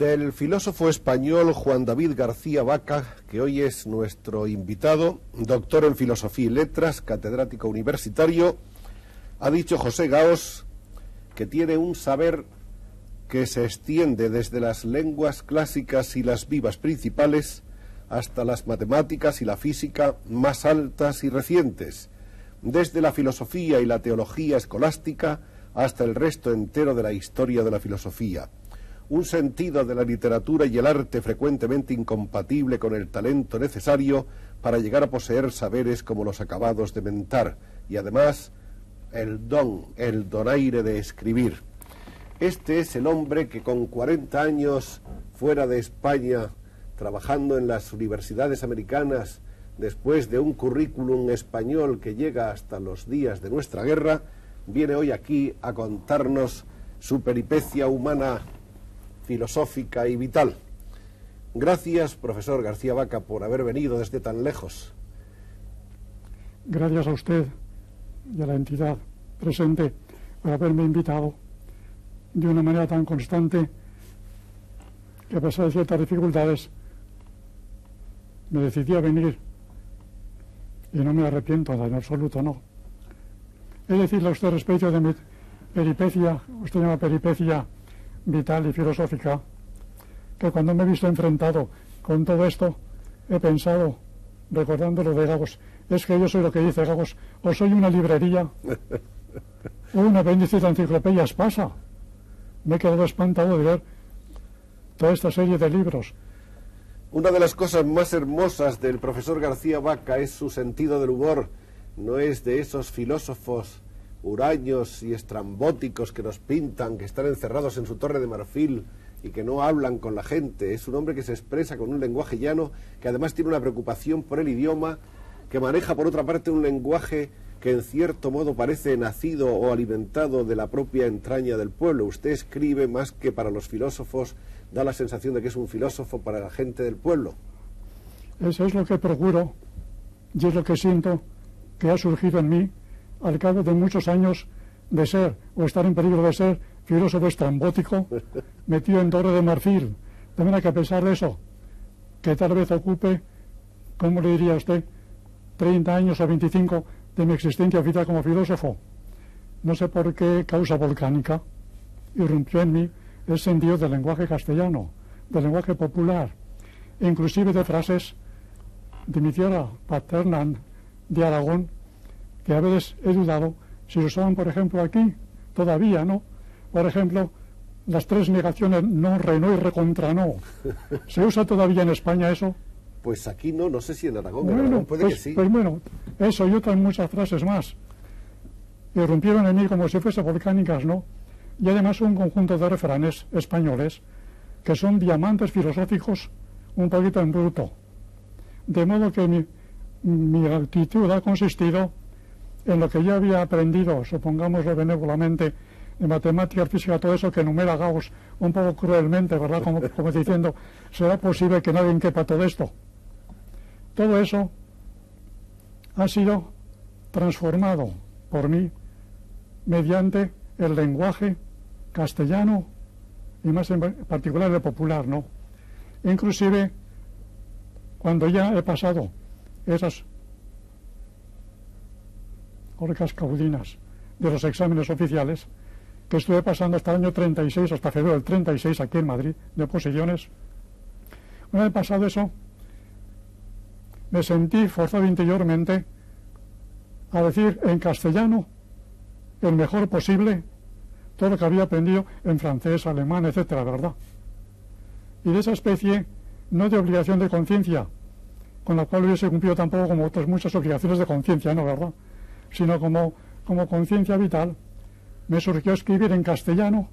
Del filósofo español Juan David García Vaca, que hoy es nuestro invitado, doctor en Filosofía y Letras, catedrático universitario, ha dicho José Gaos que tiene un saber que se extiende desde las lenguas clásicas y las vivas principales hasta las matemáticas y la física más altas y recientes, desde la filosofía y la teología escolástica hasta el resto entero de la historia de la filosofía. Un sentido de la literatura y el arte frecuentemente incompatible con el talento necesario para llegar a poseer saberes como los acabados de mentar, y además el donaire de escribir. Este es el hombre que con 40 años fuera de España, trabajando en las universidades americanas, después de un currículum español que llega hasta los días de nuestra guerra, viene hoy aquí a contarnos su peripecia humana, filosófica y vital. Gracias, profesor García Vaca, por haber venido desde tan lejos. Gracias a usted y a la entidad presente por haberme invitado de una manera tan constante que, a pesar de ciertas dificultades, me decidí a venir y no me arrepiento en absoluto, no. Es decirle a usted respecto de mi peripecia, usted llama peripecia vital y filosófica, que cuando me he visto enfrentado con todo esto, he pensado, recordando lo de Gaos, es que yo soy lo que dice Gaos, o soy una librería, o un apéndice de enciclopedias pasa. Me he quedado espantado de ver toda esta serie de libros. Una de las cosas más hermosas del profesor García Vaca es su sentido del humor. No es de esos filósofos huraños y estrambóticos que nos pintan, que están encerrados en su torre de marfil y que no hablan con la gente. Es un hombre que se expresa con un lenguaje llano, que además tiene una preocupación por el idioma, que maneja por otra parte un lenguaje que en cierto modo parece nacido o alimentado de la propia entraña del pueblo. Usted escribe más que para los filósofos, da la sensación de que es un filósofo para la gente del pueblo. Eso es lo que procuro y es lo que siento que ha surgido en mí al cabo de muchos años de ser, o estar en peligro de ser, filósofo estrambótico, metido en torre de marfil. De manera que, a pesar de eso, que tal vez ocupe, ¿cómo le diría a usted?, 30 años o 25 de mi existencia vital como filósofo, no sé por qué causa volcánica irrumpió en mí el sentido del lenguaje castellano, del lenguaje popular, inclusive de frases de mi tierra paterna de Aragón, que a veces he dudado si se usaban, por ejemplo, aquí, todavía, ¿no? Por ejemplo, las tres negaciones no, re, no y recontra no. ¿Se usa todavía en España eso? Pues aquí no, no sé si en Aragón, bueno, en Aragón puede pues, que sí. Pues bueno, eso y otras muchas frases más irrumpieron en mí como si fuesen volcánicas, ¿no? Y además un conjunto de refranes españoles que son diamantes filosóficos un poquito en bruto. De modo que mi actitud ha consistido en lo que ya había aprendido, supongámoslo benévolamente, en matemáticas, física, todo eso que enumera Gauss un poco cruelmente, ¿verdad? Como diciendo, ¿será posible que nadie quepa todo esto? Todo eso ha sido transformado por mí mediante el lenguaje castellano y más en particular el popular, ¿no? Inclusive, cuando ya he pasado esas orcas caudinas de los exámenes oficiales, que estuve pasando hasta el año 36, hasta febrero del 36 aquí en Madrid, de oposiciones, una vez pasado eso, me sentí forzado interiormente a decir en castellano el mejor posible todo lo que había aprendido en francés, alemán, etcétera, ¿verdad? Y de esa especie, no de obligación de conciencia, con la cual hubiese cumplido tampoco como otras muchas obligaciones de conciencia, ¿no, verdad?, sino como conciencia vital, me surgió escribir en castellano,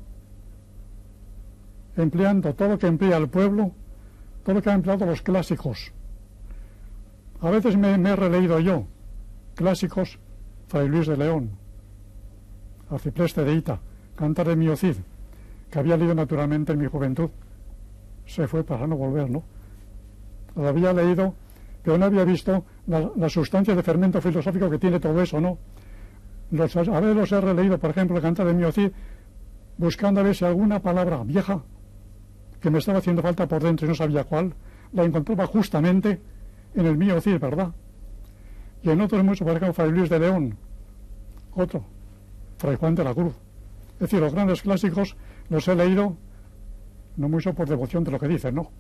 empleando todo lo que emplea el pueblo, todo lo que han empleado los clásicos. A veces me he releído yo clásicos, Fray Luis de León, Arcipreste de Ita, Cantar de Mio Cid, que había leído naturalmente en mi juventud. Se fue para no volver, ¿no? Lo había leído, pero no había visto la sustancia de fermento filosófico que tiene todo eso, ¿no? A veces los he releído, por ejemplo, el Cantar de Mio Cid, buscando a ver si alguna palabra vieja que me estaba haciendo falta por dentro y no sabía cuál, la encontraba justamente en el mío Cid, ¿verdad? Y en otros muchos, por ejemplo, Fray Luis de León, otro, Fray Juan de la Cruz. Es decir, los grandes clásicos los he leído no mucho por devoción de lo que dicen, no,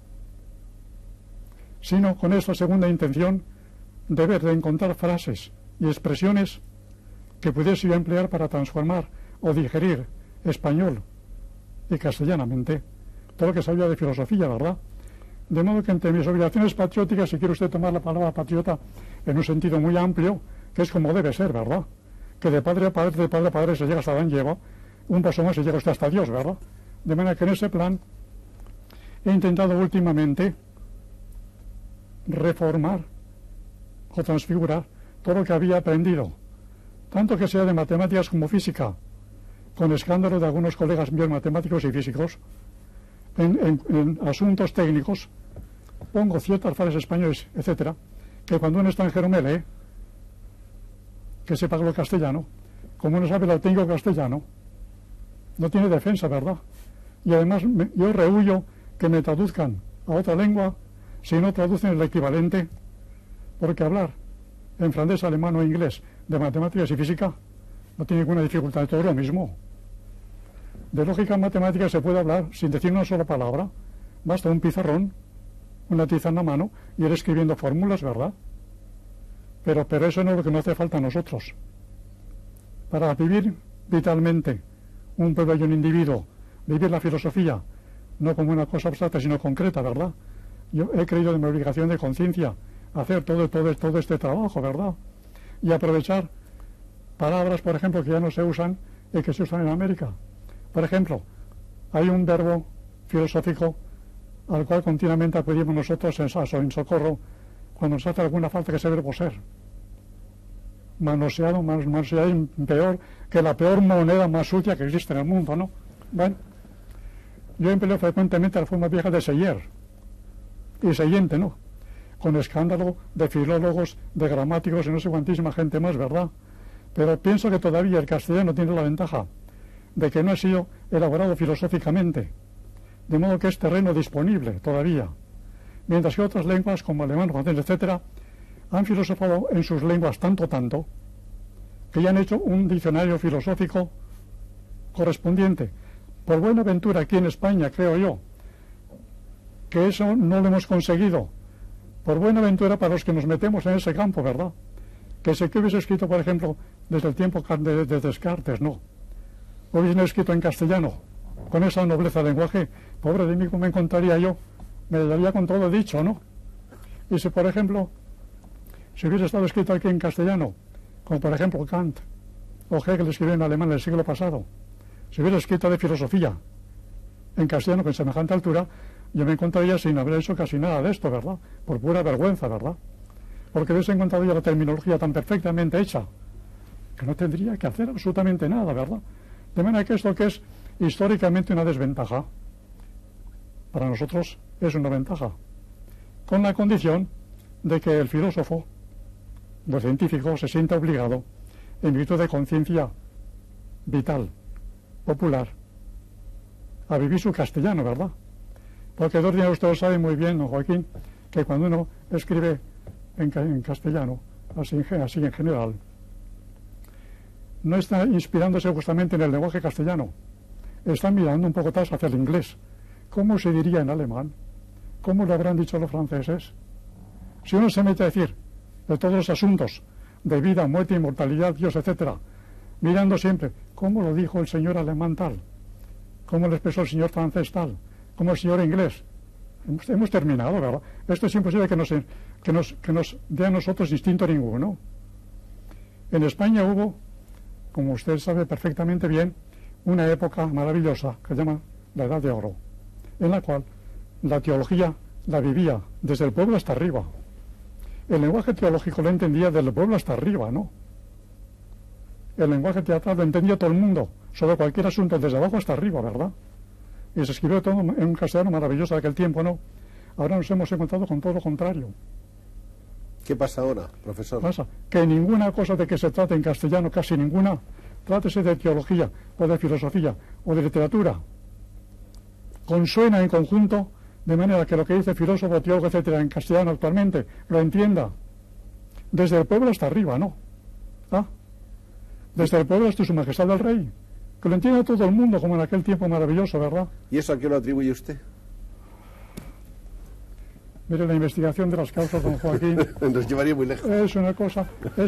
sino con esta segunda intención de ver, de encontrar frases y expresiones que pudiese yo emplear para transformar o digerir español y castellanamente todo lo que sabía de filosofía, ¿verdad? De modo que entre mis obligaciones patrióticas, si quiere usted tomar la palabra patriota en un sentido muy amplio, que es como debe ser, ¿verdad? Que de padre a padre, de padre a padre se llega hasta Adán y Eva, un paso más se llega usted hasta Dios, ¿verdad? De manera que en ese plan he intentado últimamente reformar o transfigurar todo lo que había aprendido, tanto que sea de matemáticas como física, con escándalo de algunos colegas míos matemáticos y físicos. En asuntos técnicos pongo ciertas frases españoles, etcétera, que cuando un extranjero me lee, que sepa lo castellano, como no sabe el auténtico castellano, no tiene defensa, ¿verdad? Y además yo rehuyo que me traduzcan a otra lengua si no traducen el equivalente, porque hablar en francés, alemán o inglés de matemáticas y física no tiene ninguna dificultad, todo lo mismo. De lógica matemática se puede hablar sin decir una sola palabra, basta un pizarrón, una tiza en la mano y ir escribiendo fórmulas, ¿verdad? Pero eso no es lo que nos hace falta a nosotros. Para vivir vitalmente un pueblo y un individuo, vivir la filosofía, no como una cosa abstracta, sino concreta, ¿verdad? Yo he creído de mi obligación de conciencia hacer todo este trabajo, ¿verdad? Y aprovechar palabras, por ejemplo, que ya no se usan y que se usan en América. Por ejemplo, hay un verbo filosófico al cual continuamente acudimos nosotros en socorro cuando nos hace alguna falta, que es el verbo ser. Manoseado peor que la peor moneda más sucia que existe en el mundo, ¿no? Bueno, yo empleo frecuentemente la forma vieja de seyer y seyente, ¿no? Con escándalo de filólogos, de gramáticos y no sé cuantísima gente más, ¿verdad? Pero pienso que todavía el castellano tiene la ventaja de que no ha sido elaborado filosóficamente, de modo que es terreno disponible todavía, mientras que otras lenguas como alemán, francés, etcétera, han filosofado en sus lenguas tanto que ya han hecho un diccionario filosófico correspondiente. Por buena ventura aquí en España, creo yo, que eso no lo hemos conseguido. Por buena ventura para los que nos metemos en ese campo, ¿verdad? Que se que hubiese escrito, por ejemplo, desde el tiempo de Descartes, no. Hubiese escrito en castellano, con esa nobleza de lenguaje, pobre de mí, ¿cómo me encontraría yo? Me daría con todo dicho, ¿no? Y si, por ejemplo, si hubiese estado escrito aquí en castellano, como por ejemplo Kant o Hegel escribió en alemán en el siglo pasado, si hubiera escrito de filosofía en castellano con semejante altura, yo me encontraría sin haber hecho casi nada de esto, ¿verdad? Por pura vergüenza, ¿verdad? Porque hubiese encontrado ya la terminología tan perfectamente hecha que no tendría que hacer absolutamente nada, ¿verdad? De manera que esto que es históricamente una desventaja, para nosotros es una ventaja, con la condición de que el filósofo, el científico, se sienta obligado, en virtud de conciencia vital, popular, a vivir su castellano, ¿verdad? Porque dos días usted lo sabe muy bien, don Joaquín, que cuando uno escribe en castellano, así en general, no está inspirándose justamente en el lenguaje castellano, está mirando un poco atrás hacia el inglés. ¿Cómo se diría en alemán? ¿Cómo lo habrán dicho los franceses? Si uno se mete a decir de todos los asuntos de vida, muerte, inmortalidad, Dios, etcétera, mirando siempre cómo lo dijo el señor alemán tal, cómo lo expresó el señor francés tal, cómo el señor inglés, hemos terminado, ¿verdad? Esto es imposible que nos dé a nosotros instinto ninguno. En España hubo, como usted sabe perfectamente bien, una época maravillosa que se llama la Edad de Oro, en la cual la teología la vivía desde el pueblo hasta arriba. El lenguaje teológico lo entendía desde el pueblo hasta arriba, ¿no? El lenguaje teatral lo entendía todo el mundo, sobre cualquier asunto, desde abajo hasta arriba, ¿verdad? Y se escribió todo en un castellano maravilloso de aquel tiempo, ¿no? Ahora nos hemos encontrado con todo lo contrario. ¿Qué pasa ahora, profesor? Pasa que ninguna cosa de que se trate en castellano, casi ninguna, trátese de teología, o de filosofía, o de literatura, consuena en conjunto, de manera que lo que dice filósofo, teólogo, etcétera, en castellano actualmente, lo entienda desde el pueblo hasta arriba, ¿no? ¿Ah? Desde el pueblo hasta su majestad el rey. Que lo entienda todo el mundo, como en aquel tiempo maravilloso, ¿verdad? ¿Y eso a qué lo atribuye usted? Mire, la investigación de las causas, don Joaquín... Nos llevaría muy lejos. Es una cosa,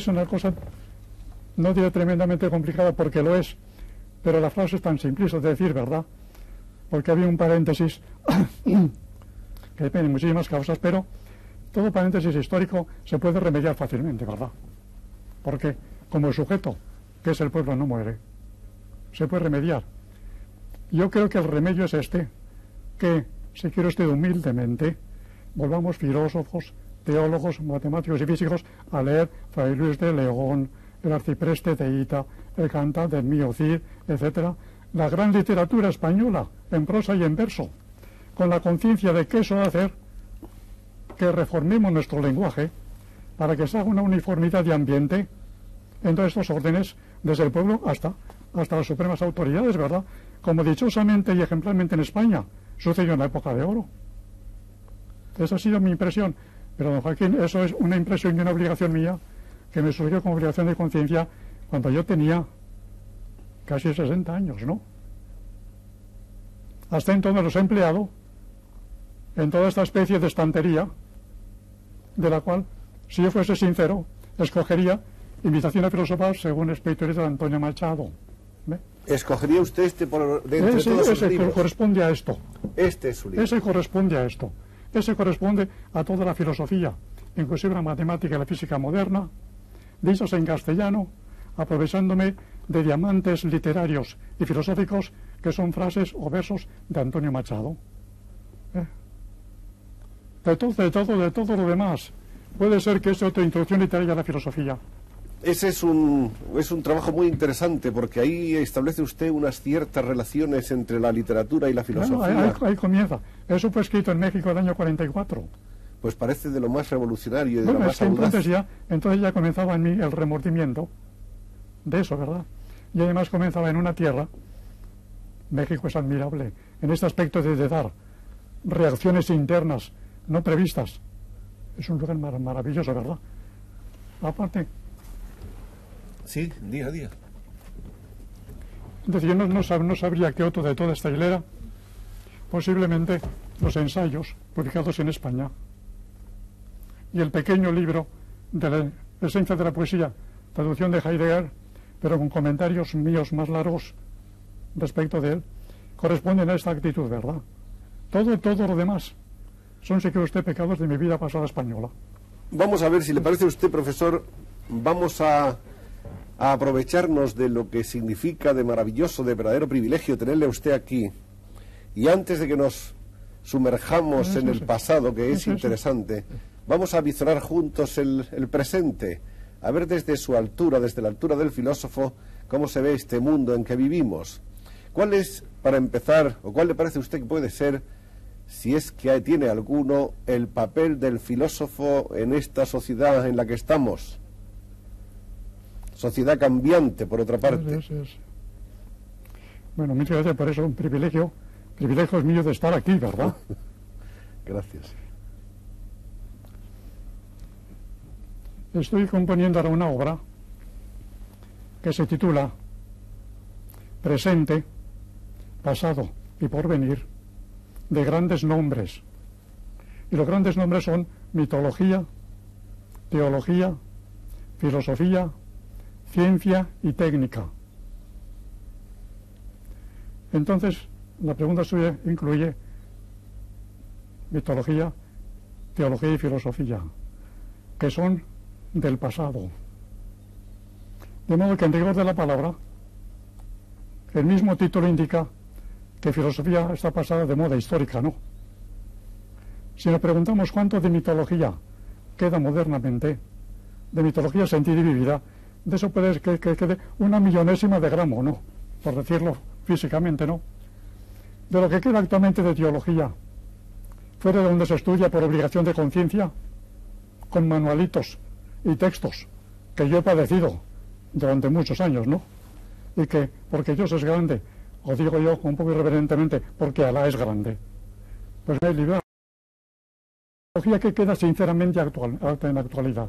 no diré tremendamente complicada, porque lo es, pero la frase es tan simplista de decir, ¿verdad? Porque había un paréntesis que depende de muchísimas causas, pero todo paréntesis histórico se puede remediar fácilmente, ¿verdad? Porque como el sujeto, que es el pueblo, no muere, se puede remediar. Yo creo que el remedio es este, que, si quiere usted humildemente, volvamos filósofos, teólogos, matemáticos y físicos a leer Fray Luis de León, el arcipreste de Hita, el Cantar del Mío Cid, etcétera, la gran literatura española, en prosa y en verso, con la conciencia de que eso va a hacer que reformemos nuestro lenguaje para que se haga una uniformidad de ambiente en todos estos órdenes, desde el pueblo hasta las supremas autoridades, ¿verdad? Como dichosamente y ejemplarmente en España sucedió en la época de oro. Esa ha sido mi impresión. Pero, don Joaquín, eso es una impresión y una obligación mía que me surgió como obligación de conciencia cuando yo tenía casi 60 años, ¿no? Hasta entonces los he empleado en toda esta especie de estantería, de la cual, si yo fuese sincero, escogería Invitación a filosofar según espiritualidad de Antonio Machado. ¿Ve? ¿Escogería usted este por de entre todos sus libros? Ese corresponde a esto. Este es su libro. Ese corresponde a esto. Ese corresponde a toda la filosofía, inclusive la matemática y la física moderna, dichas en castellano, aprovechándome de diamantes literarios y filosóficos que son frases o versos de Antonio Machado. De todo lo demás. Puede ser que sea otra introducción literaria a la filosofía. Ese es un trabajo muy interesante, porque ahí establece usted unas ciertas relaciones entre la literatura y la filosofía. Bueno, ahí comienza. Eso fue escrito en México el año 44. Pues parece de lo más revolucionario y de lo más audaz. Entonces ya comenzaba en mí el remordimiento de eso, ¿verdad? Y además comenzaba en una tierra, México es admirable, en este aspecto de dar reacciones internas no previstas. Es un lugar maravilloso, ¿verdad? Aparte... Sí, día a día. Entonces yo no sabría qué otro de toda esta hilera, posiblemente los ensayos publicados en España y el pequeño libro de la esencia de la poesía, traducción de Heidegger, pero con comentarios míos más largos respecto de él, corresponden a esta actitud, ¿verdad? Todo lo demás son, si quiere usted, pecados de mi vida pasada española. Vamos a ver, si le parece a usted, profesor, vamos a aprovecharnos de lo que significa de maravilloso, de verdadero privilegio tenerle a usted aquí. Y antes de que nos sumerjamos en el pasado, que es interesante, vamos a visorar juntos el presente, a ver desde su altura, desde la altura del filósofo, cómo se ve este mundo en que vivimos. ¿Cuál es, para empezar, o cuál le parece a usted que puede ser, si es que tiene alguno, el papel del filósofo en esta sociedad en la que estamos? Sociedad cambiante, por otra parte. Bueno, muchas gracias por eso, un privilegio. Privilegio es mío de estar aquí, ¿verdad? Gracias. Estoy componiendo ahora una obra que se titula Presente, Pasado y Porvenir, de grandes nombres. Y los grandes nombres son mitología, teología, filosofía, ciencia y técnica. Entonces, la pregunta suya incluye mitología, teología y filosofía, que son del pasado. De modo que, en rigor de la palabra, el mismo título indica que filosofía está pasada de moda histórica, ¿no? Si nos preguntamos cuánto de mitología queda modernamente, de mitología sentida y vivida, de eso puede que quede una millonésima de gramo, ¿no? Por decirlo físicamente, ¿no? De lo que queda actualmente de teología, fuera de donde se estudia por obligación de conciencia, con manualitos y textos que yo he padecido durante muchos años, ¿no? Y que, porque Dios es grande, o digo yo un poco irreverentemente, porque Alá es grande. Pues no hay libertad. La filosofía que queda sinceramente en la actualidad.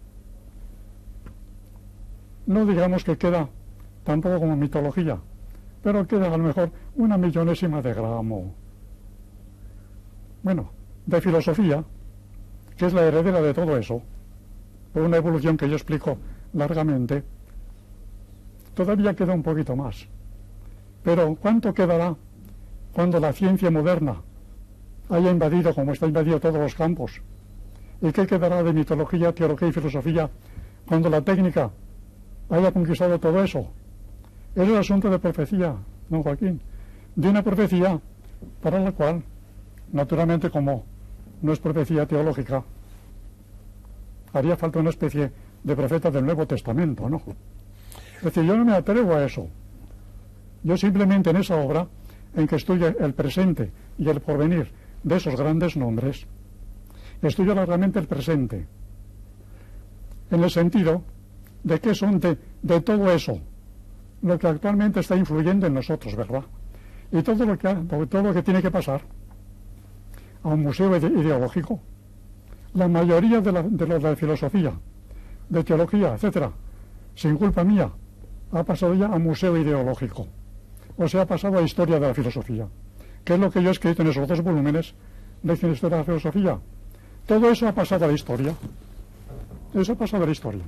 No digamos que queda tampoco como mitología, pero queda a lo mejor una millonésima de gramo. Bueno, de filosofía, que es la heredera de todo eso, por una evolución que yo explico largamente, todavía queda un poquito más. Pero ¿cuánto quedará cuando la ciencia moderna haya invadido, como está invadido, todos los campos? ¿Y qué quedará de mitología, teología y filosofía cuando la técnica haya conquistado todo eso? Es el asunto de profecía, don Joaquín, de una profecía para la cual, naturalmente, como no es profecía teológica, haría falta una especie de profeta del Nuevo Testamento, ¿no? Es decir, yo no me atrevo a eso. Yo simplemente en esa obra, en que estudio el presente y el porvenir de esos grandes nombres, estudio largamente el presente, en el sentido de que son de todo eso lo que actualmente está influyendo en nosotros, ¿verdad? Y todo lo que tiene que pasar a un museo ideológico. La mayoría de los de filosofía, de teología, etcétera, sin culpa mía, ha pasado ya a museo ideológico. O sea, ha pasado a historia de la filosofía, que es lo que yo he escrito en esos 2 volúmenes de historia de la filosofía. Todo eso ha pasado a la historia. Eso ha pasado a la historia.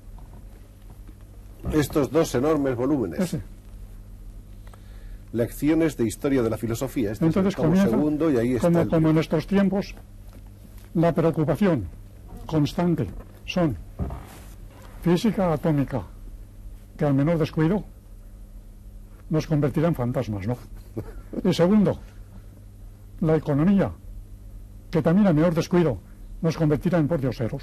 Estos 2 enormes volúmenes. Ese. Lecciones de historia de la filosofía. Este Entonces es el tomo comienza, segundo y ahí está como en estos tiempos, la preocupación constante son física atómica, que al menor descuido nos convertirá en fantasmas, ¿no? Y segundo, la economía, que también al menor descuido nos convertirá en pordioseros.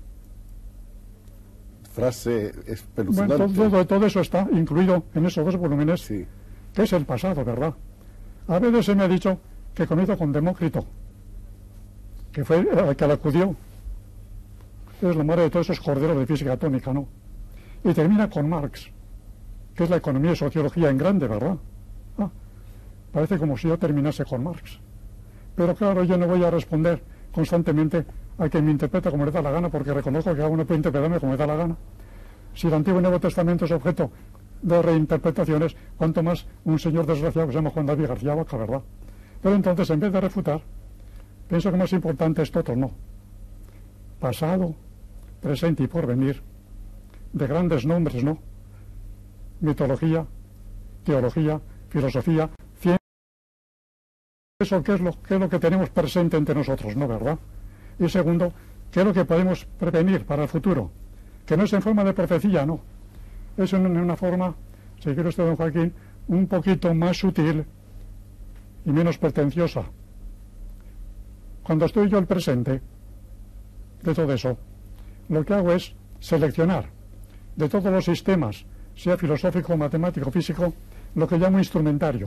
Frase espeluznante. Bueno, todo eso está incluido en esos 2 volúmenes, Sí. que es el pasado, ¿verdad? A veces se me ha dicho que comienza con Demócrito, que fue el que le acudió. Es la madre de todos esos corderos de física atómica, ¿no? Y termina con Marx, que es la economía y sociología en grande, ¿verdad? Parece como si yo terminase con Marx. Pero claro, yo no voy a responder constantemente a quien me interpreta como le da la gana, porque reconozco que cada uno puede interpretarme como le da la gana. Si el Antiguo y Nuevo Testamento es objeto de reinterpretaciones, cuanto más un señor desgraciado que se llama Juan David García Vaca, ¿verdad? Pero entonces, en vez de refutar, pienso que más importante es todo, no. Pasado, presente y porvenir, de grandes nombres, ¿no? Mitología, teología, filosofía, ciencia. Eso, ¿qué es lo que tenemos presente entre nosotros, no, verdad? Y segundo, ¿qué es lo que podemos prevenir para el futuro? Que no es en forma de profecía, no. Es en una forma, si quiere usted, don Joaquín, un poquito más sutil y menos pretenciosa. Cuando estoy yo al presente de todo eso, lo que hago es seleccionar de todos los sistemas, sea filosófico, matemático, físico, lo que llamo instrumentario.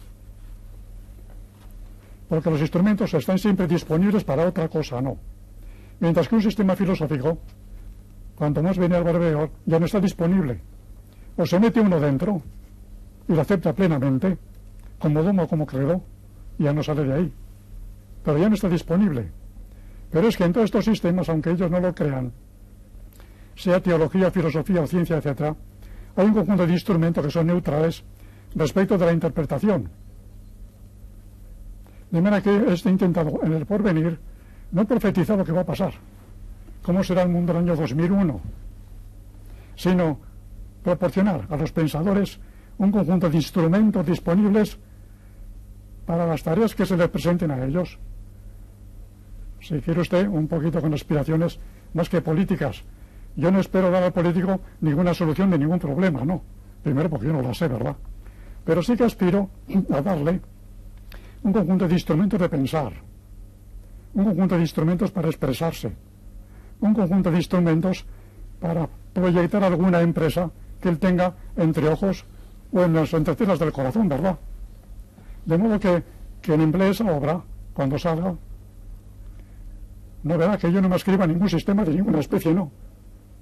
Porque los instrumentos están siempre disponibles para otra cosa, no. Mientras que un sistema filosófico, cuanto más viene al barbeador, ya no está disponible. O se mete uno dentro y lo acepta plenamente, como dogma o como credo, y ya no sale de ahí. Pero ya no está disponible. Pero es que en todos estos sistemas, aunque ellos no lo crean, sea teología, filosofía o ciencia, etc., hay un conjunto de instrumentos que son neutrales respecto de la interpretación. De manera que he intentado en el porvenir no profetizar lo que va a pasar, cómo será el mundo en el año 2001, sino proporcionar a los pensadores un conjunto de instrumentos disponibles para las tareas que se les presenten a ellos. Si quiere usted, un poquito con aspiraciones más que políticas. Yo no espero dar al político ninguna solución de ningún problema, no. Primero porque yo no la sé, ¿verdad? Pero sí que aspiro a darle un conjunto de instrumentos de pensar, un conjunto de instrumentos para expresarse, un conjunto de instrumentos para proyectar alguna empresa que él tenga entre ojos o en las entretelas del corazón, ¿verdad? De modo que quien emplee esa obra, cuando salga, no verá que yo no me escriba ningún sistema de ninguna especie, no,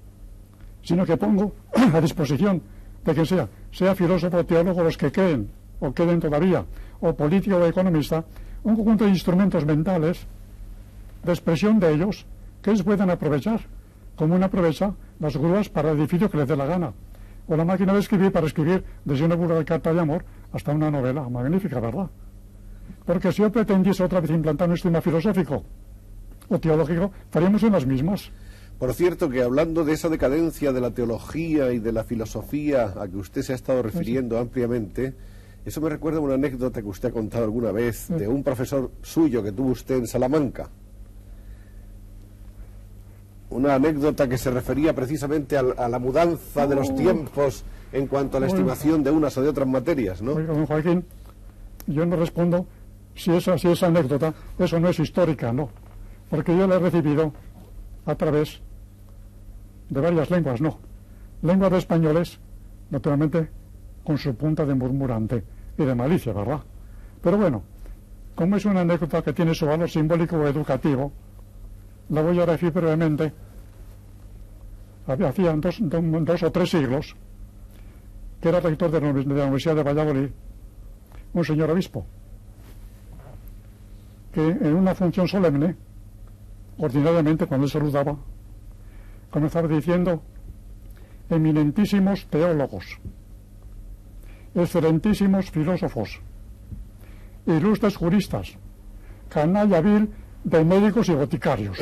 sino que pongo a disposición de quien sea filósofo o teólogo, los que creen o queden todavía, o político o economista, un conjunto de instrumentos mentales de expresión de ellos que ellos puedan aprovechar, como uno aprovecha las grúas para el edificio que les dé la gana, o la máquina de escribir para escribir desde una burda de carta de amor hasta una novela magnífica, ¿verdad? Porque si yo pretendiese otra vez implantar un sistema filosófico o teológico, estaríamos en las mismas. Por cierto, que hablando de esa decadencia de la teología y de la filosofía a que usted se ha estado refiriendo ampliamente, eso me recuerda a una anécdota que usted ha contado alguna vez de un profesor suyo que tuvo usted en Salamanca. Una anécdota que se refería precisamente a la mudanza de los tiempos en cuanto a la estimación de unas o de otras materias, ¿no? Oiga, don Joaquín, yo no respondo si esa anécdota, eso no es histórica, no. Porque yo la he recibido a través de varias lenguas, no. Lenguas de españoles, naturalmente, con su punta de murmurante y de malicia, ¿verdad? Pero bueno, como es una anécdota que tiene su valor simbólico o educativo, la voy a decir brevemente. Hacían dos o tres siglos que era rector de la Universidad de Valladolid, un señor obispo, que en una función solemne, ordinariamente cuando él saludaba, comenzaba diciendo: eminentísimos teólogos, excelentísimos filósofos, ilustres juristas, canalla vil de médicos y boticarios.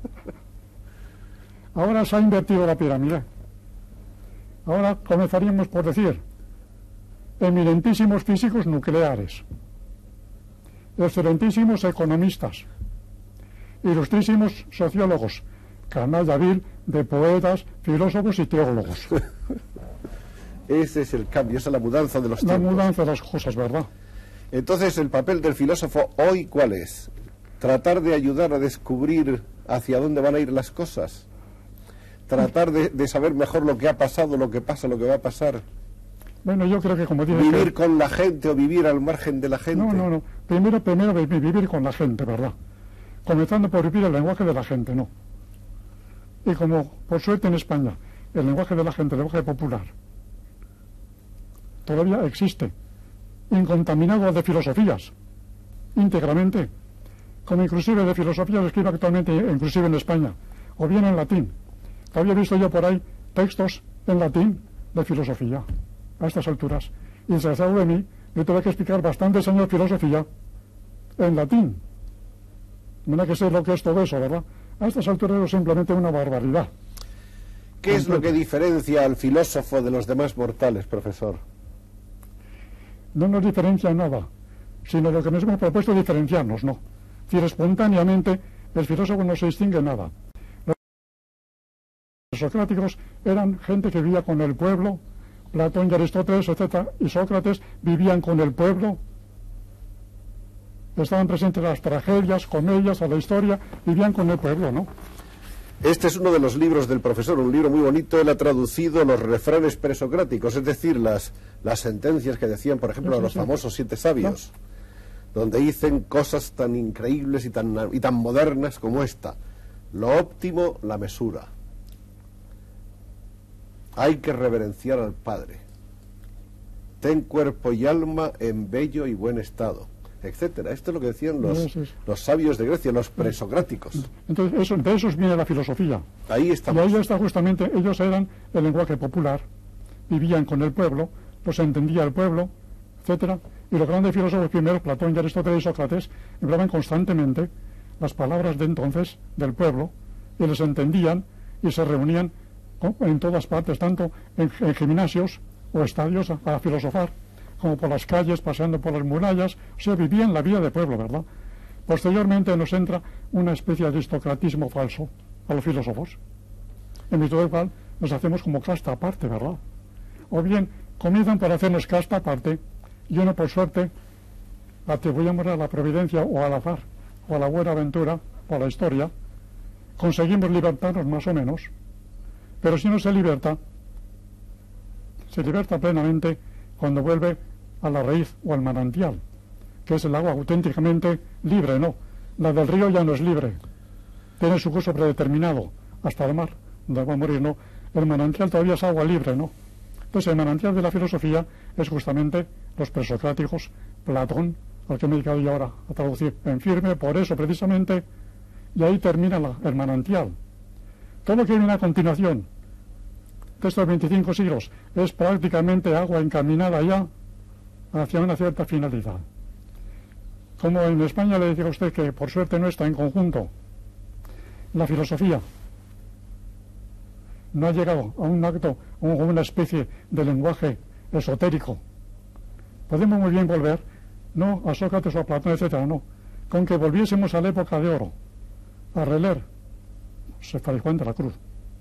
Ahora se ha invertido la pirámide. Ahora comenzaríamos por decir: eminentísimos físicos nucleares, excelentísimos economistas, ilustrísimos sociólogos, canalla vil de poetas, filósofos y teólogos. Ese es el cambio, esa es la mudanza de los tiempos. La mudanza de las cosas, ¿verdad? Entonces, el papel del filósofo hoy, ¿cuál es? Tratar de ayudar a descubrir hacia dónde van a ir las cosas. Tratar de saber mejor lo que ha pasado, lo que pasa, lo que va a pasar. Bueno, yo creo que como dice vivir con la gente o vivir al margen de la gente. No. Primero vivir con la gente, ¿verdad? Comenzando por vivir el lenguaje de la gente, ¿no? Y como, por suerte en España, el lenguaje de la gente, el lenguaje popular, todavía existe, incontaminado de filosofías, íntegramente, como inclusive de filosofía se escribe actualmente, inclusive en España, o bien en latín. Había visto yo por ahí textos en latín de filosofía, a estas alturas. Y desgraciado de mí, yo tuve que explicar bastantes años de filosofía en latín. No que sé lo que es todo eso, ¿verdad? A estas alturas es simplemente una barbaridad. ¿Qué es lo que diferencia al filósofo de los demás mortales, profesor? No nos diferencia nada, sino lo que nos hemos propuesto diferenciarnos, ¿no? Es decir, espontáneamente el filósofo no se distingue nada. Los socráticos eran gente que vivía con el pueblo, Platón y Aristóteles, etc. Y Sócrates vivían con el pueblo, estaban presentes las tragedias, comedias, a la historia, vivían con el pueblo, ¿no? Este es uno de los libros del profesor, un libro muy bonito. Él ha traducido los refranes presocráticos, es decir, las sentencias que decían, por ejemplo, los famosos 7 sabios, donde dicen cosas tan increíbles y tan modernas como esta: lo óptimo, la mesura. Hay que reverenciar al Padre. Ten cuerpo y alma en bello y buen estado, etcétera. Esto es lo que decían los sabios de Grecia, los presocráticos. Entonces, de esos viene la filosofía. Ahí estamos. Y ahí está justamente, ellos eran el lenguaje popular, vivían con el pueblo, los entendía el pueblo, etcétera. Y los grandes filósofos primeros, Platón y Aristóteles y Sócrates, empleaban constantemente las palabras de entonces del pueblo, y les entendían y se reunían en todas partes, tanto en gimnasios o estadios para filosofar, como por las calles, paseando por las murallas. O sea, vivían la vida de pueblo, ¿verdad? Posteriormente nos entra una especie de aristocratismo falso a los filósofos, en virtud del cual nos hacemos como casta aparte, ¿verdad? O bien comienzan por hacernos casta aparte, y uno, por suerte, atribuimos a la providencia o al azar o a la buena aventura o a la historia, conseguimos libertarnos más o menos. Pero si no se liberta plenamente cuando vuelve a la raíz o al manantial, que es el agua auténticamente libre, ¿no? La del río ya no es libre, tiene su curso predeterminado hasta el mar, donde va a morir, ¿no? El manantial todavía es agua libre, ¿no? Entonces el manantial de la filosofía es justamente los presocráticos, Platón, al que me he dedicado yo ahora a traducir en firme, por eso precisamente, y ahí termina el manantial. Todo lo que viene a continuación de estos 25 siglos es prácticamente agua encaminada ya hacia una cierta finalidad. Como en España le decía a usted que por suerte no está en conjunto, la filosofía no ha llegado a un acto o una especie de lenguaje esotérico. Podemos muy bien volver, no a Sócrates o a Platón, etcétera, no, con que volviésemos a la época de oro, a releer Fray Juan de la Cruz,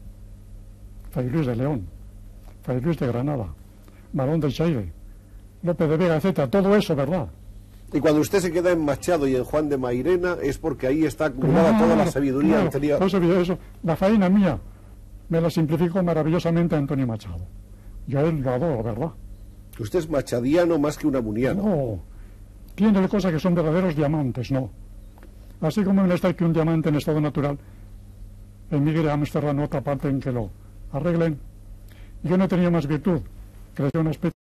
Fray Luis de León, Fray Luis de Granada, Barón de Chaire, Lope de Vega, etcétera, todo eso, ¿verdad? Y cuando usted se queda en Machado y en Juan de Mairena es porque ahí está acumulada toda la sabiduría anterior. Eso, la faena mía me la simplificó maravillosamente Antonio Machado. Yo a él lo adoro, ¿verdad? Usted es machadiano más que unamuniano. No, tiene cosas que son verdaderos diamantes, no. Así como en está que un diamante en estado natural emigre a Amsterdam, otra parte en que lo arreglen. Yo no tenía más virtud que decir una especie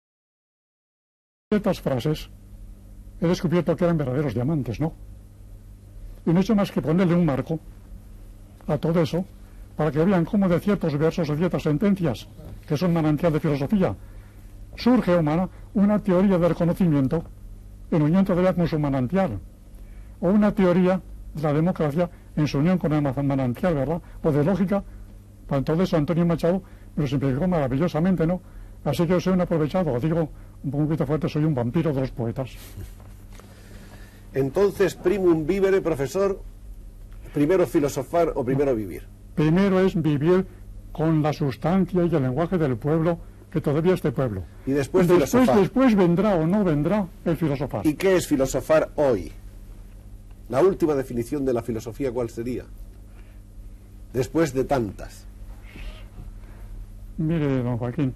de ciertas frases. He descubierto que eran verdaderos diamantes, ¿no? Y no he hecho más que ponerle un marco a todo eso para que vean cómo de ciertos versos o ciertas sentencias que son manantial de filosofía surge humana una teoría del conocimiento en unión todavía con su manantial, o una teoría de la democracia en su unión con el manantial, ¿verdad? O de lógica. Para entonces Antonio Machado me lo simplificó maravillosamente, ¿no? Así que yo soy un aprovechado, digo un poquito fuerte, soy un vampiro de los poetas. Entonces, primum vivere, profesor, primero filosofar o primero vivir. Primero es vivir con la sustancia y el lenguaje del pueblo, que todavía es de pueblo. Y después filosofar. Después vendrá o no vendrá el filosofar. ¿Y qué es filosofar hoy? La última definición de la filosofía, ¿cuál sería? Después de tantas. Mire, don Joaquín,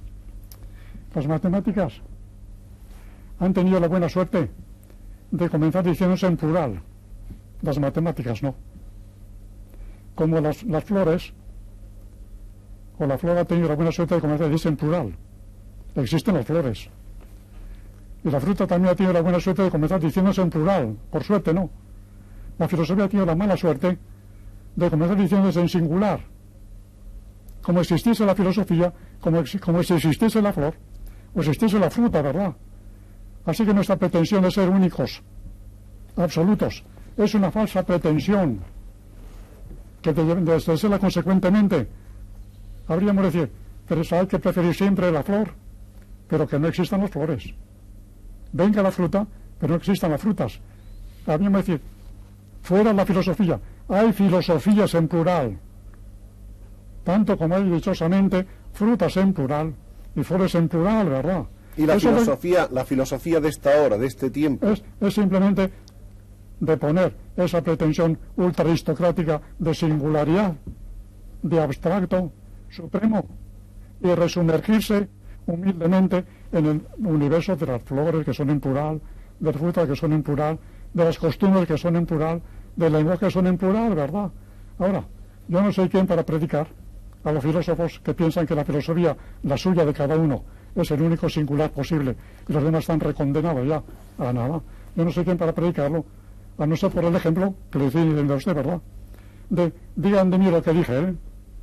las matemáticas han tenido la buena suerte de comenzar diciéndose en plural. Las matemáticas no. Como las flores, o la flor ha tenido la buena suerte de comenzar a decirse en plural. Existen las flores. Y la fruta también ha tenido la buena suerte de comenzar diciéndose en plural. Por suerte no. La filosofía ha tenido la mala suerte de comenzar diciéndose en singular. Como existiese la filosofía, como si existiese la flor, o existiese la fruta, ¿verdad? Así que nuestra pretensión de ser únicos, absolutos, es una falsa pretensión, que de serla consecuentemente, habríamos de decir, pero hay que preferir siempre la flor, pero que no existan las flores. Venga la fruta, pero no existan las frutas. Habríamos de decir, fuera la filosofía, hay filosofías en plural, tanto como hay dichosamente frutas en plural y flores en plural, ¿verdad? Y la filosofía de esta hora, de este tiempo, es simplemente de poner esa pretensión ultra aristocrática de singularidad, de abstracto supremo, y resumergirse humildemente en el universo de las flores que son en plural, de las frutas que son en plural, de las costumbres que son en plural, del lenguaje que son en plural, ¿verdad? Ahora, yo no soy quien para predicar a los filósofos que piensan que la filosofía, la suya de cada uno, es el único singular posible y los demás están recondenados ya a nada. Yo no soy quien para predicarlo, a no ser por el ejemplo que le estoy diciendo a usted, ¿verdad? Digan de mí lo que dije,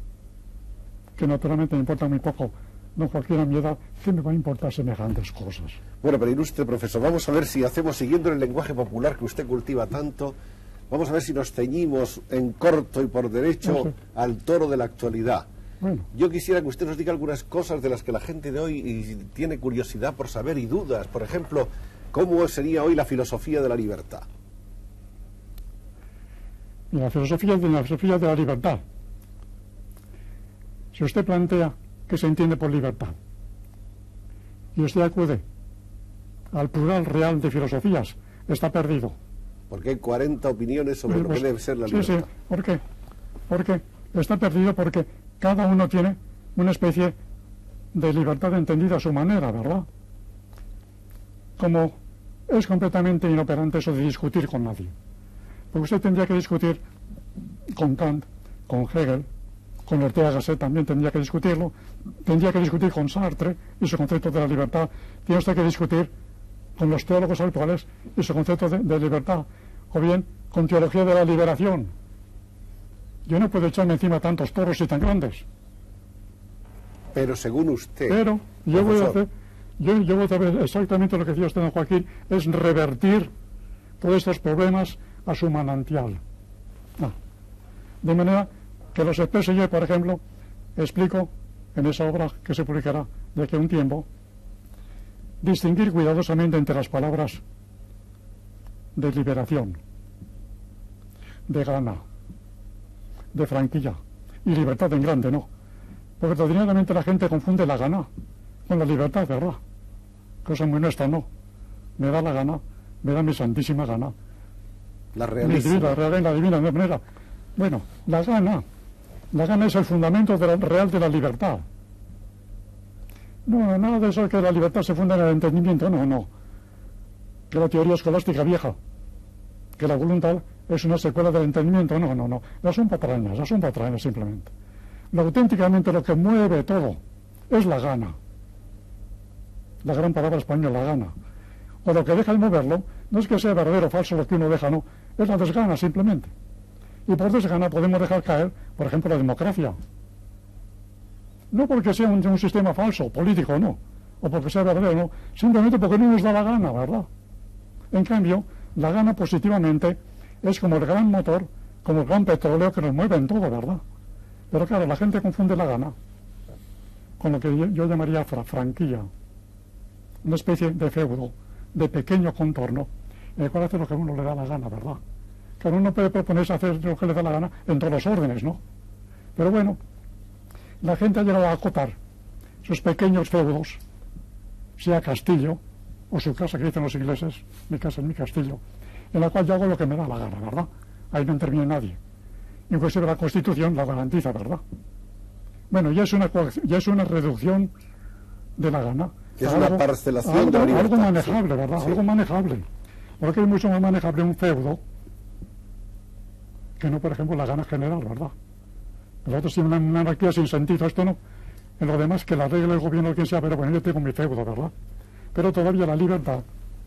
que naturalmente me importa muy poco. Don Joaquín, a mi edad, ¿qué me va a importar semejantes cosas? Bueno, pero ilustre profesor, vamos a ver si hacemos, siguiendo el lenguaje popular que usted cultiva tanto, vamos a ver si nos ceñimos en corto y por derecho al toro de la actualidad. Bueno. Yo quisiera que usted nos diga algunas cosas de las que la gente de hoy tiene curiosidad por saber y dudas. Por ejemplo, ¿cómo sería hoy la filosofía de la libertad? La filosofía de la libertad. Si usted plantea qué se entiende por libertad y usted acude al plural real de filosofías, está perdido. Porque hay 40 opiniones sobre lo que debe ser la libertad. Sí, ¿por qué? Porque está perdido porque cada uno tiene una especie de libertad entendida a su manera, ¿verdad? Como es completamente inoperante eso de discutir con nadie. Porque usted tendría que discutir con Kant, con Hegel, con Ortega Gasset también tendría que discutirlo, tendría que discutir con Sartre y su concepto de la libertad, tiene usted que discutir con los teólogos actuales y su concepto de libertad, o bien con teología de la liberación. Yo no puedo echarme encima tantos toros y tan grandes. Pero según usted... Pero yo voy a hacer, yo voy a hacer exactamente lo que decía usted, don Joaquín, es revertir todos estos problemas a su manantial. De manera que los exprese yo, por ejemplo, explico en esa obra que se publicará de aquí a un tiempo, distinguir cuidadosamente entre las palabras de liberación, de gana, de franquilla y libertad en grande, ¿no? Porque ordinariamente la gente confunde la gana con la libertad, ¿verdad? Cosa muy nuestra, ¿no? Me da la gana, me da mi santísima gana. La realísima. La divina de manera. Bueno, la gana es el fundamento real de la libertad. No, nada de eso que la libertad se funda en el entendimiento, no. Que la teoría escolástica vieja, que la voluntad es una secuela del entendimiento, no. Las son patrañas simplemente. Auténticamente lo que mueve todo es la gana. La gran palabra española, la gana. O lo que deja de moverlo, no es que sea verdadero o falso lo que uno deja, no. Es la desgana simplemente. Y por desgana podemos dejar caer, por ejemplo, la democracia. No porque sea un sistema falso, político, no. O porque sea verdadero, no. Simplemente porque no nos da la gana, ¿verdad? En cambio, la gana positivamente es como el gran motor, como el gran petróleo que nos mueve en todo, ¿verdad? Pero claro, la gente confunde la gana con lo que yo llamaría franquilla. Una especie de feudo, de pequeño contorno, en el cual hace lo que a uno le da la gana, ¿verdad? Claro, uno puede proponerse hacer lo que le da la gana en todos los órdenes, ¿no? Pero bueno, la gente ha llegado a acotar sus pequeños feudos, sea castillo, o su casa que dicen los ingleses, mi casa es mi castillo, en la cual yo hago lo que me da la gana, ¿verdad? Ahí no interviene nadie. Inclusive la Constitución la garantiza, ¿verdad? Bueno, ya es una reducción de la gana. Es una parcelación de la libertad. Algo manejable, ¿verdad? Sí. Algo manejable. Porque es mucho más manejable un feudo que no, por ejemplo, la gana general, ¿verdad? Nosotros tenemos una anarquía sin sentido, esto no. En lo demás, que la regla el gobierno, quien sea, pero bueno, yo tengo mi feudo, ¿verdad? Pero todavía la libertad,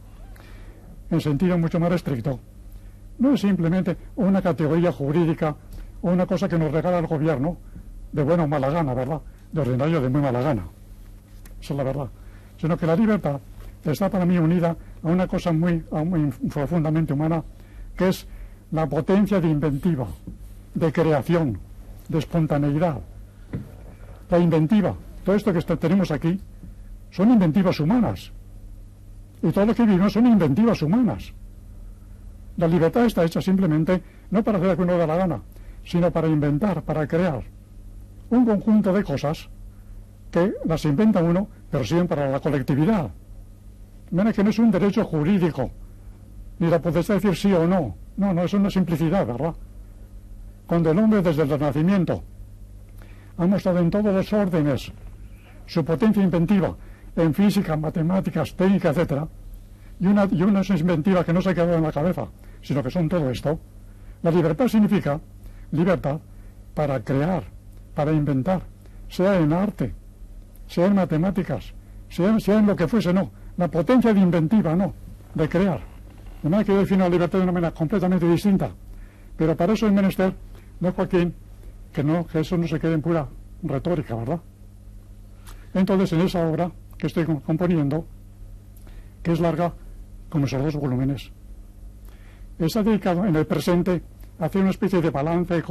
en sentido mucho más estricto, no es simplemente una categoría jurídica o una cosa que nos regala el gobierno de buena o mala gana, ¿verdad? De ordinario de muy mala gana. Esa es la verdad. Sino que la libertad está para mí unida a una cosa muy profundamente humana, que es la potencia de inventiva, de creación, de espontaneidad. La inventiva, todo esto que tenemos aquí, son inventivas humanas. Y todo lo que vivimos son inventivas humanas. La libertad está hecha simplemente no para hacer lo que uno da la gana, sino para inventar, para crear un conjunto de cosas que las inventa uno, pero sirven para la colectividad. De manera que no es un derecho jurídico, ni la potestad de decir sí o no. No, es una simplicidad, ¿verdad? Cuando el hombre desde el nacimiento ha mostrado en todos los órdenes su potencia inventiva, en física, matemáticas, técnica, etcétera, y una inventiva que no se ha quedado en la cabeza, sino que son todo esto. La libertad significa libertad para crear, para inventar, sea en arte, sea en matemáticas, sea en lo que fuese, no. La potencia de inventiva, no, de crear. De manera que yo defino la libertad de una manera completamente distinta. Pero para eso es menester, ¿no, Joaquín? Que eso no se quede en pura retórica, ¿verdad? Entonces, en esa obra que estoy componiendo, que es larga como esos 2 volúmenes, está dedicado en el presente a hacer una especie de balance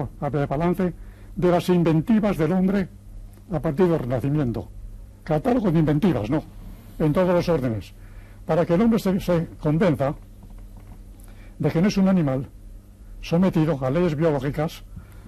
de las inventivas del hombre a partir del Renacimiento. Catálogo de inventivas, ¿no? En todos los órdenes. Para que el hombre se convenza de que no es un animal sometido a leyes biológicas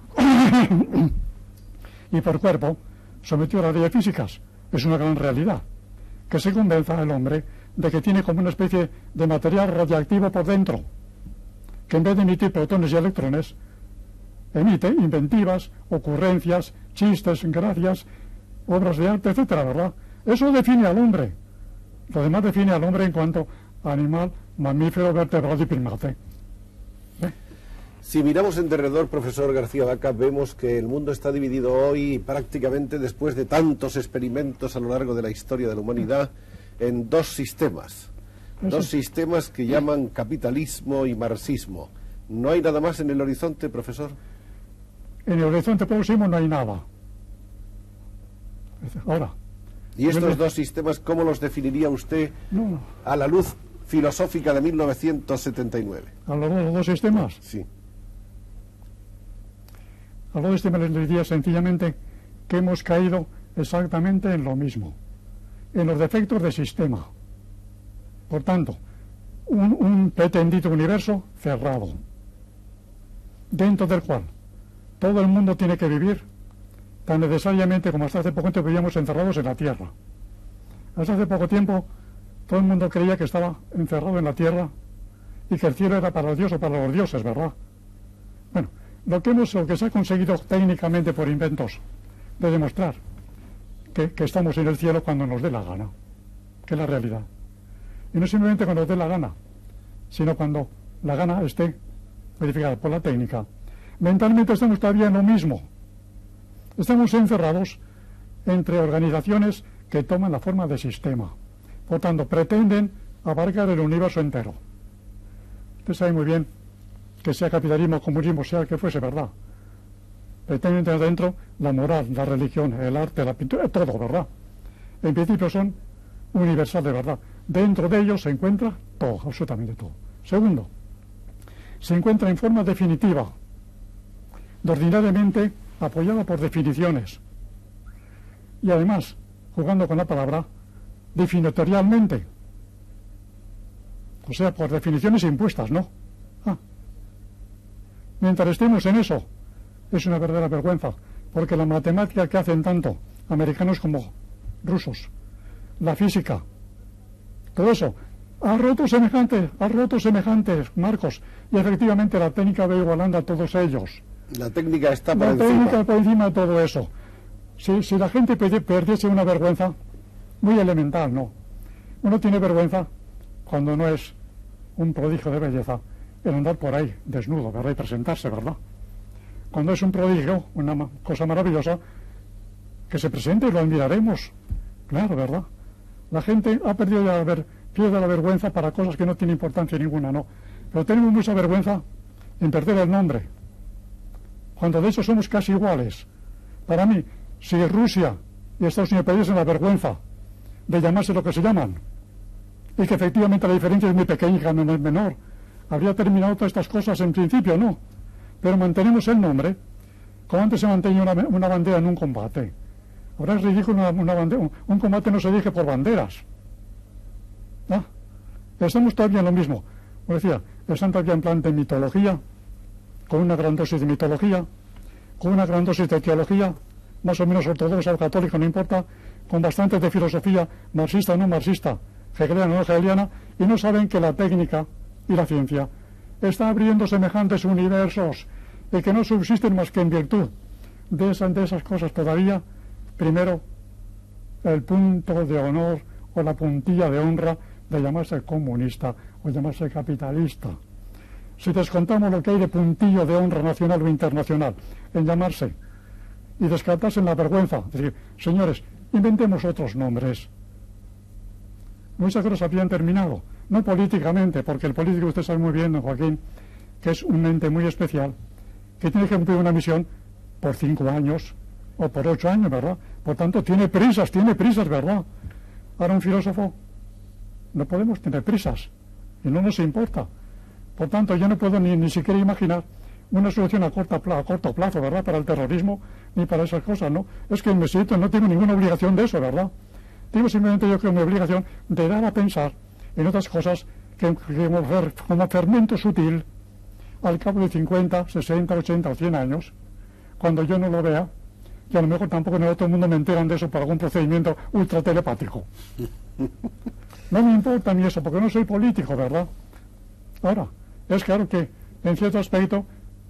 y por cuerpo sometido a las leyes físicas. Es una gran realidad. Que se convenza el hombre de que tiene como una especie de material radiactivo por dentro, que en vez de emitir protones y electrones, emite inventivas, ocurrencias, chistes, gracias, obras de arte, etcétera, ¿verdad? Eso define al hombre. Lo demás define al hombre en cuanto a animal, mamífero, vertebrado y primate. Si miramos en derredor, profesor García Vaca, vemos que el mundo está dividido hoy prácticamente, después de tantos experimentos a lo largo de la historia de la humanidad, en dos sistemas. Dos sistemas que llaman capitalismo y marxismo. ¿No hay nada más en el horizonte, profesor? En el horizonte próximo no hay nada. Ahora. ¿Y estos dos sistemas cómo los definiría usted a la luz filosófica de 1979? ¿A los dos sistemas? Sí. A los dos sistemas les diría sencillamente que hemos caído exactamente en lo mismo, en los defectos del sistema. Por tanto, un pretendido universo cerrado, dentro del cual todo el mundo tiene que vivir tan necesariamente como hasta hace poco tiempo vivíamos encerrados en la Tierra. Hasta hace poco tiempo todo el mundo creía que estaba encerrado en la Tierra y que el cielo era para Dios o para los dioses, ¿verdad? Bueno, lo que se ha conseguido técnicamente por inventos de demostrar que estamos en el cielo cuando nos dé la gana, que es la realidad. Y no simplemente cuando nos dé la gana, sino cuando la gana esté verificada por la técnica. Mentalmente estamos todavía en lo mismo. Estamos encerrados entre organizaciones que toman la forma de sistema. Por tanto, pretenden abarcar el universo entero. Usted sabe muy bien que sea capitalismo o comunismo, sea que fuese, ¿verdad? Pretenden tener dentro la moral, la religión, el arte, la pintura, todo, ¿verdad? En principio son universales, ¿verdad? Dentro de ellos se encuentra todo, absolutamente todo. Segundo, se encuentra en forma definitiva, ordinariamente apoyada por definiciones. Y además, jugando con la palabra, definitorialmente. O sea, por definiciones impuestas, ¿no? Mientras estemos en eso, es una verdadera vergüenza, porque la matemática que hacen tanto americanos como rusos, la física, todo eso, ha roto semejantes marcos, y efectivamente la técnica va igualando a todos ellos. La técnica está por encima. La técnica por encima de todo eso. Si la gente perdiese una vergüenza, muy elemental, ¿no? Uno tiene vergüenza cuando no es un prodigio de belleza el andar por ahí desnudo, ¿verdad? Y presentarse, ¿verdad? Cuando es un prodigio, una cosa maravillosa, que se presente y lo admiraremos. Claro, ¿verdad? La gente ha perdido pierde la vergüenza para cosas que no tienen importancia ninguna, no. Pero tenemos mucha vergüenza en perder el nombre, cuando de hecho somos casi iguales. Para mí, si Rusia y Estados Unidos perdiesen la vergüenza de llamarse lo que se llaman, y que efectivamente la diferencia es muy pequeña, no es menor, habría terminado todas estas cosas en principio, no. Pero mantenemos el nombre, como antes se mantenía una bandera en un combate. Ahora es ridículo una bandera. Un combate no se dirige por banderas. ¿No? Estamos todavía en lo mismo. Como decía, están todavía en plan de mitología, con una gran dosis de mitología, con una gran dosis de teología, más o menos ortodoxa o católica, no importa, con bastantes de filosofía, marxista o no marxista, hegeliana o no hegeliana, y no saben que la técnica y la ciencia está abriendo semejantes universos y que no subsisten más que en virtud de esas cosas todavía. Primero, el punto de honor o la puntilla de honra de llamarse comunista o llamarse capitalista. Si descontamos lo que hay de puntillo de honra nacional o internacional en llamarse y descartarse la vergüenza, es decir, señores, inventemos otros nombres. Muchas cosas habían terminado, no políticamente, porque el político, usted sabe muy bien, don Joaquín, que es un ente muy especial, que tiene que cumplir una misión por 5 años o por 8 años, ¿verdad? Por tanto, tiene prisas, ¿verdad? Ahora un filósofo no podemos tener prisas y no nos importa. Por tanto, yo no puedo ni siquiera imaginar una solución a corto plazo, ¿verdad? Para el terrorismo ni para esas cosas, ¿no? Es que no tengo ninguna obligación de eso, ¿verdad? Tengo simplemente yo creo mi obligación de dar a pensar en otras cosas que como fermento sutil, al cabo de 50, 60, 80 o 100 años, cuando yo no lo vea, y a lo mejor tampoco en el otro mundo me enteran de eso por algún procedimiento ultratelepático. No me importa ni eso, porque no soy político, ¿verdad? Ahora, es claro que en cierto aspecto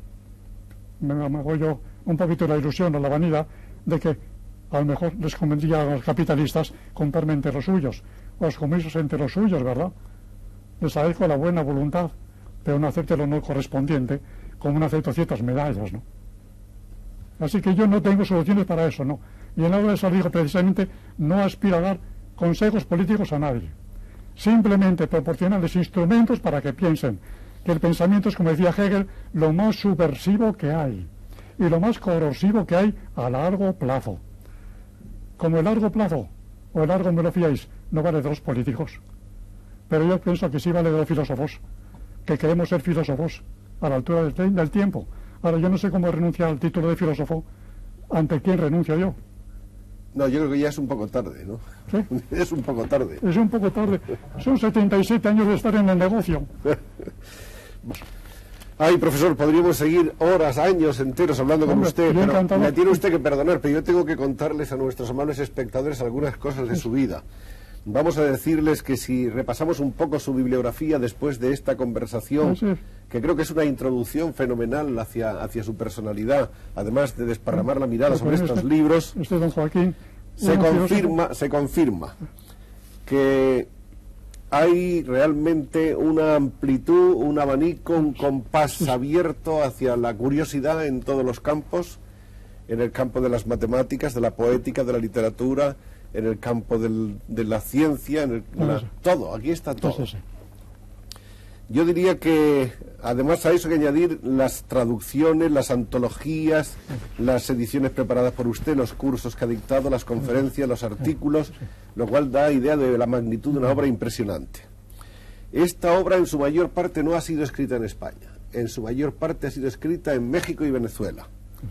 me hago yo un poquito la ilusión o la vanidad de que a lo mejor les convendría a los capitalistas comprarme entre los suyos, o los comunistas entre los suyos, ¿verdad? Les agradezco la buena voluntad, pero no acepte lo no correspondiente como uno acepta ciertas medallas, ¿no? Así que yo no tengo soluciones para eso, ¿no? Y en la obra de Salvijo, precisamente, no aspiro a dar consejos políticos a nadie. Simplemente proporcionarles instrumentos para que piensen que el pensamiento es, como decía Hegel, lo más subversivo que hay y lo más corrosivo que hay a largo plazo. Como el largo plazo, o el largo me lo fiáis, no vale de los políticos. Pero yo pienso que sí vale de los filósofos, que queremos ser filósofos a la altura del tiempo. Ahora, yo no sé cómo renunciar al título de filósofo. ¿Ante quién renuncio yo? No, yo creo que ya es un poco tarde, ¿no? ¿Sí? Es un poco tarde. Es un poco tarde. Son 77 años de estar en el negocio. Ay, profesor, podríamos seguir horas, años enteros hablando con usted, pero encantado. me tiene usted que perdonar, pero yo tengo que contarles a nuestros amables espectadores algunas cosas de su vida. Vamos a decirles que si repasamos un poco su bibliografía después de esta conversación, que creo que es una introducción fenomenal hacia su personalidad, además de desparramar la mirada sobre estos libros, Don Joaquín, se confirma que hay realmente una amplitud, un abanico, un compás abierto hacia la curiosidad en todos los campos, en el campo de las matemáticas, de la poética, de la literatura, en el campo de la ciencia, todo, aquí está todo. Yo diría que, además a eso hay que añadir las traducciones, las antologías, las ediciones preparadas por usted, los cursos que ha dictado, las conferencias, los artículos, lo cual da idea de la magnitud de una obra impresionante. Esta obra en su mayor parte no ha sido escrita en España, en su mayor parte ha sido escrita en México y Venezuela.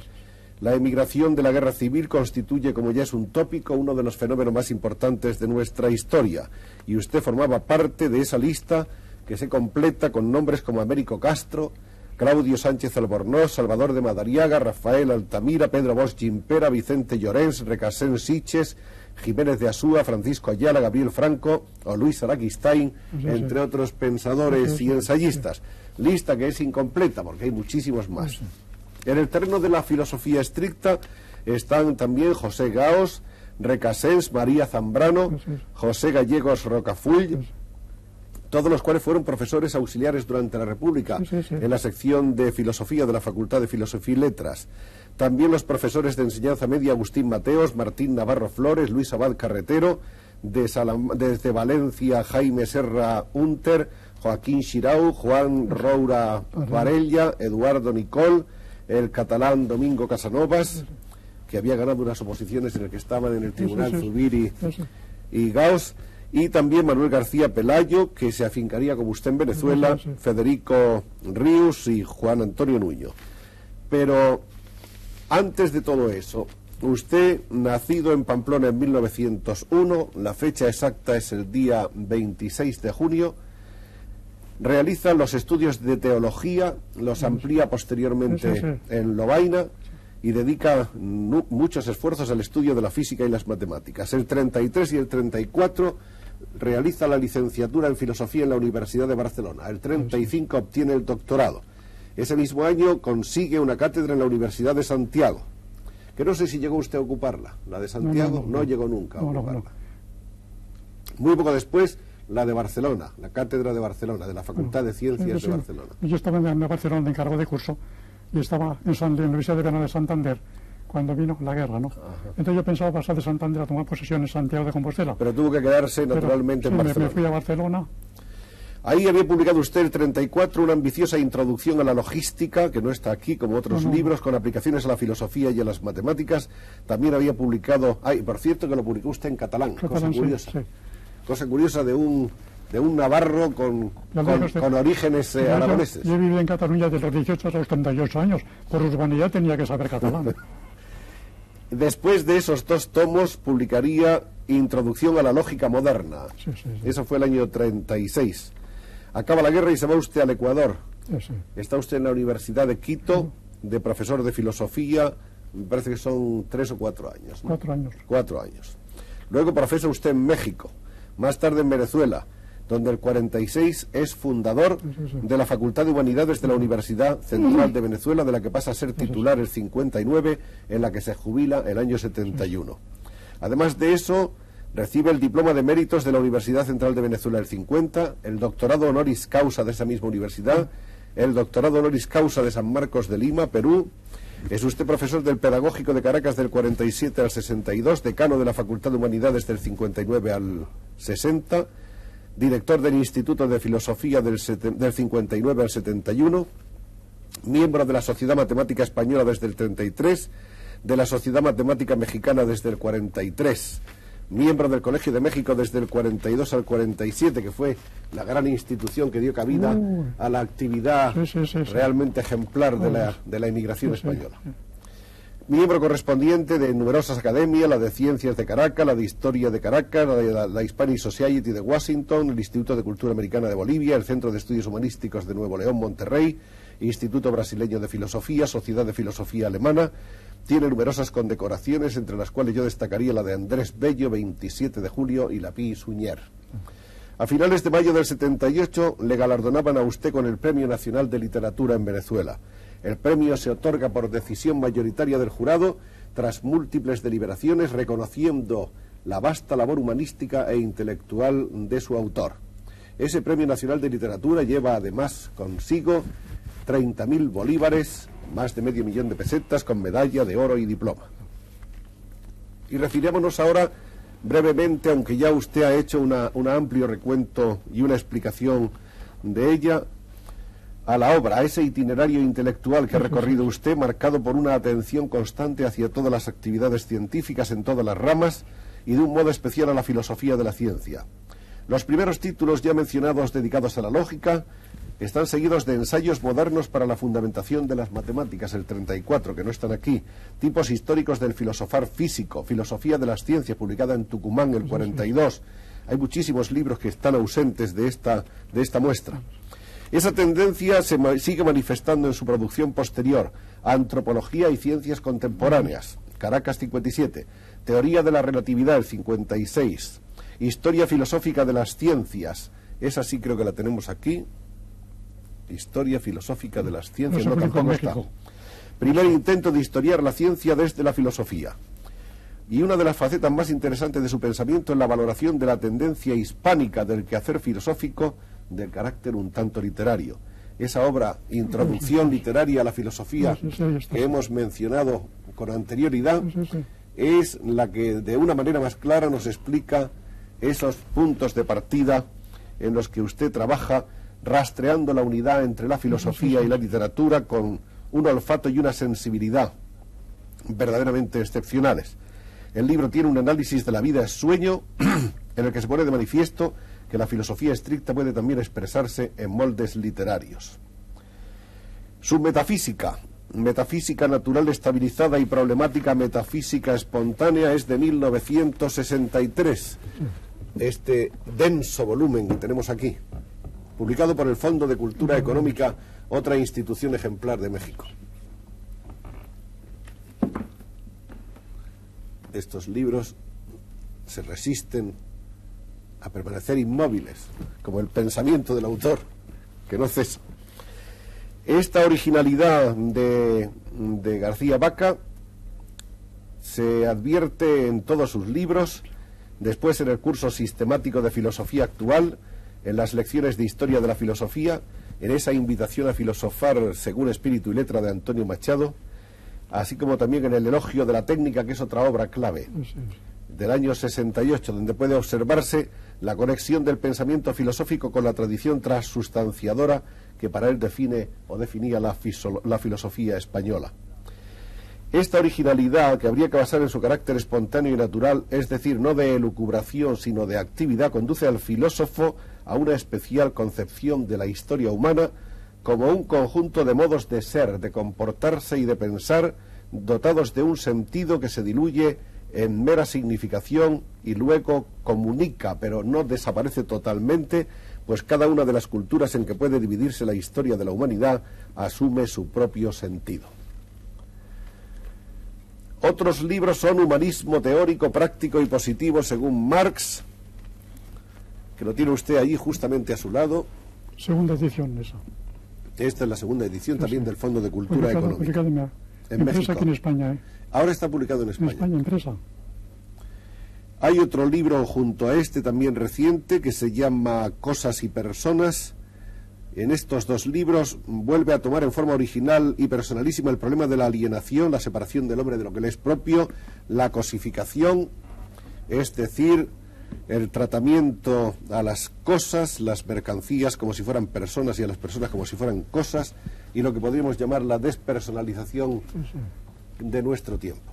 La emigración de la guerra civil constituye, como ya es un tópico, uno de los fenómenos más importantes de nuestra historia, y usted formaba parte de esa lista que se completa con nombres como Américo Castro, Claudio Sánchez Albornoz, Salvador de Madariaga, Rafael Altamira, Pedro Bosch Gimpera, Vicente Llorens, Recasens Siches, Jiménez de Asúa, Francisco Ayala, Gabriel Franco o Luis Araquistain, entre otros pensadores y ensayistas. Lista que es incompleta porque hay muchísimos más. En el terreno de la filosofía estricta están también José Gaos, Recasens, María Zambrano, José Gallegos Rocafull, todos los cuales fueron profesores auxiliares durante la República en la sección de Filosofía de la Facultad de Filosofía y Letras. También los profesores de enseñanza media Agustín Mateos, Martín Navarro Flores, Luis Abad Carretero, desde Valencia Jaime Serra Unter, Joaquín Xirau, Juan Roura Varella, Eduardo Nicol, el catalán Domingo Casanovas, que había ganado unas oposiciones en el que estaban en el Tribunal Zubiri y Gaos, y también Manuel García Pelayo, que se afincaría como usted en Venezuela, Federico Ríos y Juan Antonio Nuño. Pero antes de todo eso, usted, nacido en Pamplona en 1901, la fecha exacta es el día 26 de junio, realiza los estudios de teología, los amplía posteriormente en Lovaina y dedica muchos esfuerzos al estudio de la física y las matemáticas. El 33 y el 34 realiza la licenciatura en filosofía en la Universidad de Barcelona. El 35 obtiene el doctorado. Ese mismo año consigue una cátedra en la Universidad de Santiago, que no sé si llegó usted a ocuparla. La de Santiago no llegó nunca a ocuparla. Muy poco después, la de Barcelona, la cátedra de Barcelona, de la Facultad de Ciencias de Barcelona. Yo estaba en Barcelona de encargo de curso y estaba en la Universidad de Verano de Santander cuando vino la guerra, ¿no? Entonces yo pensaba pasar de Santander a tomar posesión en Santiago de Compostela. Pero tuvo que quedarse naturalmente en Barcelona. Me fui a Barcelona. Ahí había publicado usted el 34 una ambiciosa introducción a la logística, que no está aquí, como otros libros, con aplicaciones a la filosofía y a las matemáticas. También había publicado, por cierto que lo publicó usted en catalán, cosa curiosa. Cosa curiosa de un navarro con orígenes aragoneses. Yo he vivido en Cataluña desde los 18 a los 38 años. Por urbanidad tenía que saber catalán. Después de esos dos tomos publicaría Introducción a la Lógica Moderna. Eso fue el año 36. Acaba la guerra y se va usted al Ecuador. Está usted en la Universidad de Quito, de profesor de filosofía, me parece que son 3 o 4 años, ¿no? 4 años. 4 años. Luego profesa usted en México, más tarde en Venezuela, donde el 46 es fundador de la Facultad de Humanidades de la Universidad Central de Venezuela, de la que pasa a ser titular el 59, en la que se jubila el año 71. Además de eso, recibe el diploma de méritos de la Universidad Central de Venezuela el 50, el doctorado honoris causa de esa misma universidad, el doctorado honoris causa de San Marcos de Lima, Perú. Es usted profesor del Pedagógico de Caracas del 47 al 62, decano de la Facultad de Humanidades del 59 al 60, director del Instituto de Filosofía del 59 al 71, miembro de la Sociedad Matemática Española desde el 33, de la Sociedad Matemática Mexicana desde el 43, miembro del Colegio de México desde el 42 al 47, que fue la gran institución que dio cabida a la actividad realmente ejemplar de la emigración española. Miembro correspondiente de numerosas academias, la de Ciencias de Caracas, la de Historia de Caracas, la Hispanic Society de Washington, el Instituto de Cultura Americana de Bolivia, el Centro de Estudios Humanísticos de Nuevo León, Monterrey, Instituto Brasileño de Filosofía, Sociedad de Filosofía Alemana. Tiene numerosas condecoraciones, entre las cuales yo destacaría la de Andrés Bello, 27 de julio, y la Pi Suñer. A finales de mayo del 78 le galardonaban a usted con el Premio Nacional de Literatura en Venezuela. El premio se otorga por decisión mayoritaria del jurado, tras múltiples deliberaciones, reconociendo la vasta labor humanística e intelectual de su autor. Ese Premio Nacional de Literatura lleva además consigo 30.000 bolívares, más de medio millón de pesetas, con medalla de oro y diploma. Y refirámonos ahora brevemente, aunque ya usted ha hecho un amplio recuento y una explicación de ella, a la obra, a ese itinerario intelectual que ha recorrido usted, marcado por una atención constante hacia todas las actividades científicas en todas las ramas y de un modo especial a la filosofía de la ciencia. Los primeros títulos ya mencionados dedicados a la lógica están seguidos de ensayos modernos para la fundamentación de las matemáticas, el 34, que no están aquí, tipos históricos del filosofar físico, filosofía de las ciencias, publicada en Tucumán, el 42. Hay muchísimos libros que están ausentes de esta muestra. Esa tendencia se sigue manifestando en su producción posterior, Antropología y Ciencias Contemporáneas, Caracas 57, Teoría de la Relatividad, el 56, Historia Filosófica de las Ciencias, esa sí creo que la tenemos aquí, Historia Filosófica de las Ciencias, no, tampoco está. Primer intento de historiar la ciencia desde la filosofía. Y una de las facetas más interesantes de su pensamiento es la valoración de la tendencia hispánica del quehacer filosófico de carácter un tanto literario. Esa obra, Introducción Literaria a la Filosofía, que hemos mencionado con anterioridad, es la que de una manera más clara nos explica esos puntos de partida en los que usted trabaja, rastreando la unidad entre la filosofía y la literatura con un olfato y una sensibilidad verdaderamente excepcionales. El libro tiene un análisis de la vida es sueño, en el que se pone de manifiesto que la filosofía estricta puede también expresarse en moldes literarios. Su metafísica, metafísica natural estabilizada y problemática metafísica espontánea, es de 1963. Este denso volumen que tenemos aquí, publicado por el Fondo de Cultura Económica, otra institución ejemplar de México. Estos libros se resisten a permanecer inmóviles, como el pensamiento del autor, que no cesa. Esta originalidad de García Vaca se advierte en todos sus libros, después en el curso sistemático de filosofía actual, en las lecciones de historia de la filosofía, en esa invitación a filosofar según espíritu y letra de Antonio Machado, así como también en el elogio de la técnica, que es otra obra clave del año 68, donde puede observarse la conexión del pensamiento filosófico con la tradición transustanciadora que para él define o definía la filosofía española. Esta originalidad, que habría que basar en su carácter espontáneo y natural, es decir, no de elucubración sino de actividad, conduce al filósofo a una especial concepción de la historia humana como un conjunto de modos de ser, de comportarse y de pensar, dotados de un sentido que se diluye en mera significación y luego comunica, pero no desaparece totalmente, pues cada una de las culturas en que puede dividirse la historia de la humanidad asume su propio sentido. Otros libros son Humanismo teórico, práctico y positivo según Marx, que lo tiene usted allí justamente a su lado. Segunda edición esa. Esta es la segunda edición también del Fondo de Cultura Económica. Publicado en México. Aquí en España. Ahora está publicado en España. En España, impresa. Hay otro libro junto a este también reciente que se llama Cosas y Personas, en estos dos libros vuelve a tomar en forma original y personalísima el problema de la alienación, la separación del hombre de lo que le es propio, la cosificación, es decir, el tratamiento a las cosas, las mercancías como si fueran personas y a las personas como si fueran cosas, y lo que podríamos llamar la despersonalización de nuestro tiempo.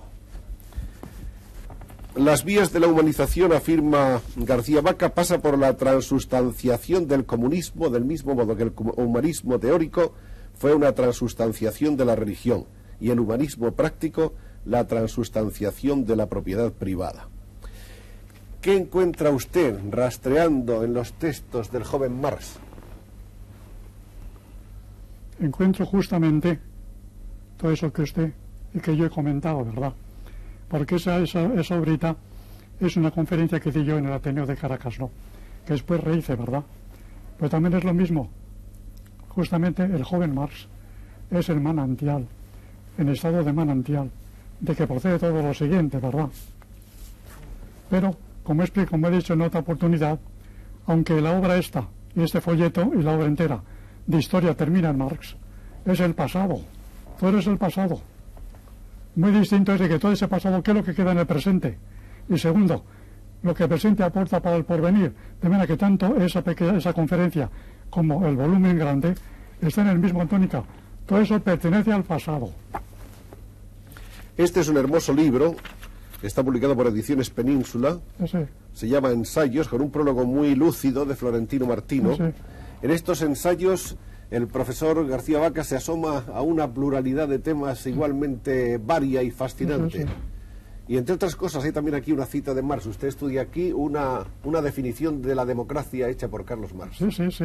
Las vías de la humanización, afirma García Vaca, pasa por la transustanciación del comunismo, del mismo modo que el humanismo teórico fue una transustanciación de la religión, y el humanismo práctico la transustanciación de la propiedad privada. ¿Qué encuentra usted rastreando en los textos del joven Marx? Encuentro justamente todo eso que usted y que yo he comentado, ¿verdad? Porque esa obrita es una conferencia que di yo en el Ateneo de Caracas, ¿no? Que después rehice, ¿verdad? Pero también es lo mismo. Justamente el joven Marx es el manantial, en estado de manantial, de que procede todo lo siguiente, ¿verdad? Pero, como he dicho en otra oportunidad, aunque la obra esta, y este folleto y la obra entera de historia termina en Marx, es el pasado, todo es el pasado. Muy distinto es de que todo ese pasado, ¿qué es lo que queda en el presente? Y segundo, lo que el presente aporta para el porvenir, de manera que tanto esa conferencia como el volumen grande están en el mismo tónica. Todo eso pertenece al pasado. Este es un hermoso libro, está publicado por Ediciones Península, se llama Ensayos, con un prólogo muy lúcido de Florentino Martino. En estos ensayos el profesor García Vaca se asoma a una pluralidad de temas igualmente varia y fascinante. Y entre otras cosas hay también aquí una cita de Marx. Usted estudia aquí una definición de la democracia hecha por Carlos Marx. Sí.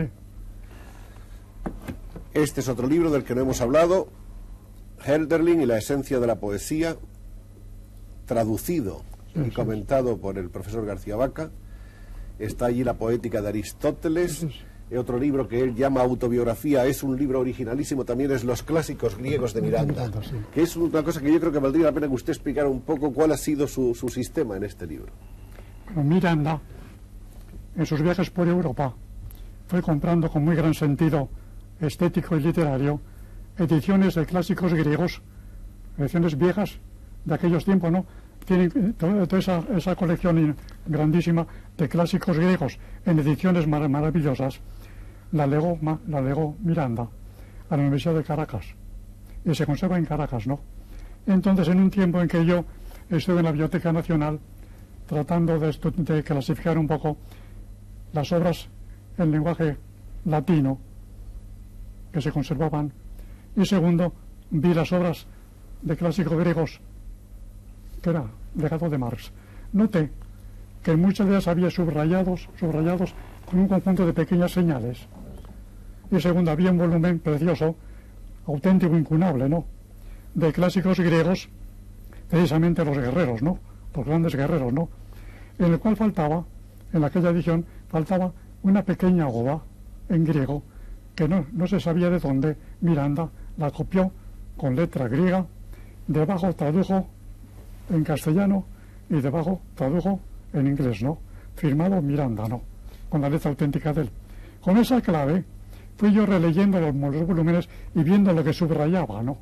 Este es otro libro del que no hemos hablado, Hölderlin y la esencia de la poesía, traducido y comentado por el profesor García Vaca. Está allí la poética de Aristóteles. Otro libro que él llama autobiografía, es un libro originalísimo, también es Los clásicos griegos de Miranda, que es una cosa que yo creo que valdría la pena que usted explicara un poco cuál ha sido su sistema en este libro. Bueno, Miranda, en sus viajes por Europa, fue comprando con muy gran sentido estético y literario ediciones de clásicos griegos, ediciones viejas de aquellos tiempos, ¿no? Tienen toda esa colección grandísima de clásicos griegos en ediciones maravillosas. La legó Miranda a la Universidad de Caracas y se conserva en Caracas, ¿no? Entonces, en un tiempo en que yo estuve en la Biblioteca Nacional tratando de clasificar un poco las obras en lenguaje latino que se conservaban, y segundo, vi las obras de clásicos griegos que era legado de Marx. Noté que en muchas de ellas había subrayados con un conjunto de pequeñas señales. Y segundo, había un volumen precioso, auténtico, incunable, ¿no?, de clásicos griegos, precisamente los guerreros, ¿no?, los grandes guerreros, ¿no?, en el cual faltaba, en aquella edición, faltaba una pequeña oda en griego que no se sabía de dónde. Miranda la copió con letra griega, debajo tradujo en castellano y debajo tradujo en inglés, ¿no?, firmado Miranda, ¿no?, con la letra auténtica de él. Con esa clave fui yo releyendo los volúmenes y viendo lo que subrayaba, ¿no?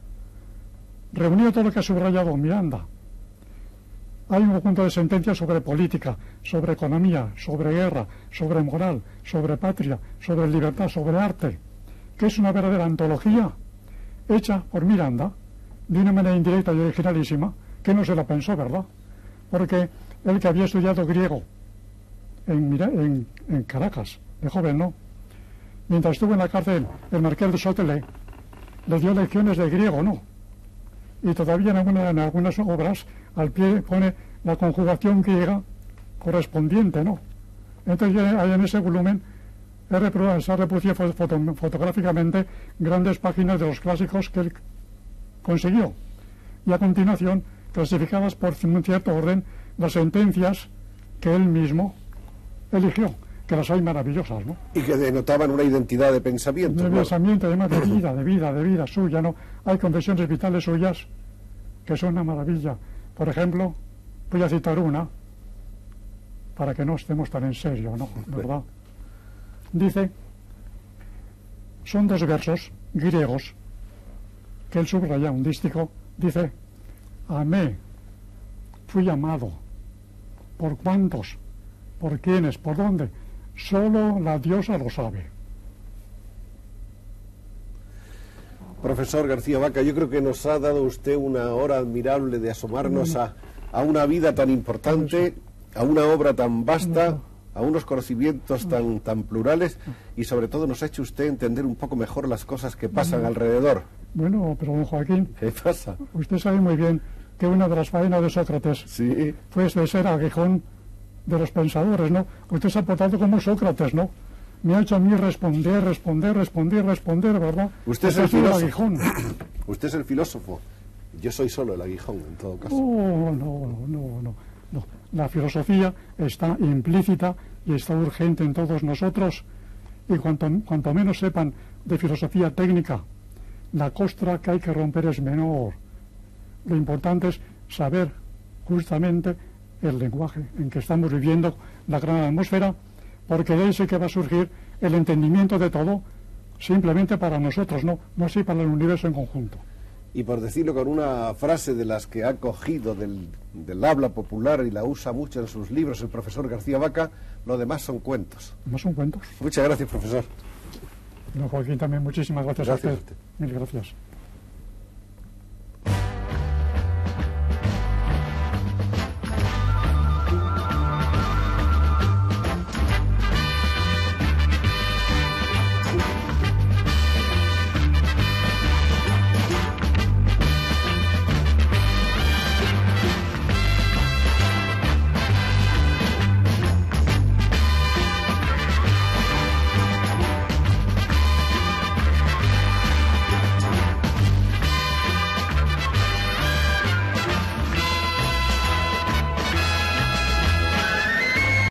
Reunido todo lo que ha subrayado Miranda. Hay un conjunto de sentencias sobre política, sobre economía, sobre guerra, sobre moral, sobre patria, sobre libertad, sobre arte, que es una verdadera antología hecha por Miranda de una manera indirecta y originalísima, que no se la pensó, ¿verdad? Porque él, que había estudiado griego en Caracas, de joven, ¿no?, mientras estuvo en la cárcel, el marqués de Sotelé le dio lecciones de griego, ¿no?, y todavía en algunas obras al pie pone la conjugación griega correspondiente, ¿no? Entonces yo en ese volumen se ha reproducido fotográficamente grandes páginas de los clásicos que él consiguió, y a continuación clasificadas por un cierto orden las sentencias que él mismo eligió, que las hay maravillosas, ¿no? Y que denotaban una identidad de pensamiento. De pensamiento, además de vida suya, ¿no? Hay confesiones vitales suyas que son una maravilla. Por ejemplo, voy a citar una, para que no estemos tan en serio, ¿no?, ¿verdad? Dice son dos versos griegos que él subraya, un dístico, dice: amé, fui amado. ¿Por cuántos? ¿Por quiénes? ¿Por dónde? Solo la diosa lo sabe. Profesor García Vaca, yo creo que nos ha dado usted una hora admirable de asomarnos a una vida tan importante, a una obra tan vasta, a unos conocimientos tan plurales, y sobre todo nos ha hecho usted entender un poco mejor las cosas que pasan alrededor. Bueno, pero don Joaquín, ¿Qué pasa? usted sabe muy bien que una de las faenas de Sócrates Sí. fue de ser aguijón de los pensadores, ¿no? Usted se ha portado como Sócrates, ¿no? Me ha hecho a mí responder, ¿verdad? Usted es Ese el ha sido filósofo. aguijón. Usted es el filósofo. Yo soy solo el aguijón, en todo caso. No. La filosofía está implícita y está urgente en todos nosotros, y cuanto menos sepan de filosofía técnica, la costra que hay que romper es menor. Lo importante es saber justamente el lenguaje en que estamos viviendo, la gran atmósfera, porque de ahí sí que va a surgir el entendimiento de todo, simplemente para nosotros, no así para el universo en conjunto. Y por decirlo con una frase de las que ha cogido del habla popular y la usa mucho en sus libros el profesor García Vaca, lo demás son cuentos. ¿No son cuentos? Muchas gracias, profesor. Don Joaquín, también muchísimas gracias, Gracias a a usted. usted. Mil gracias.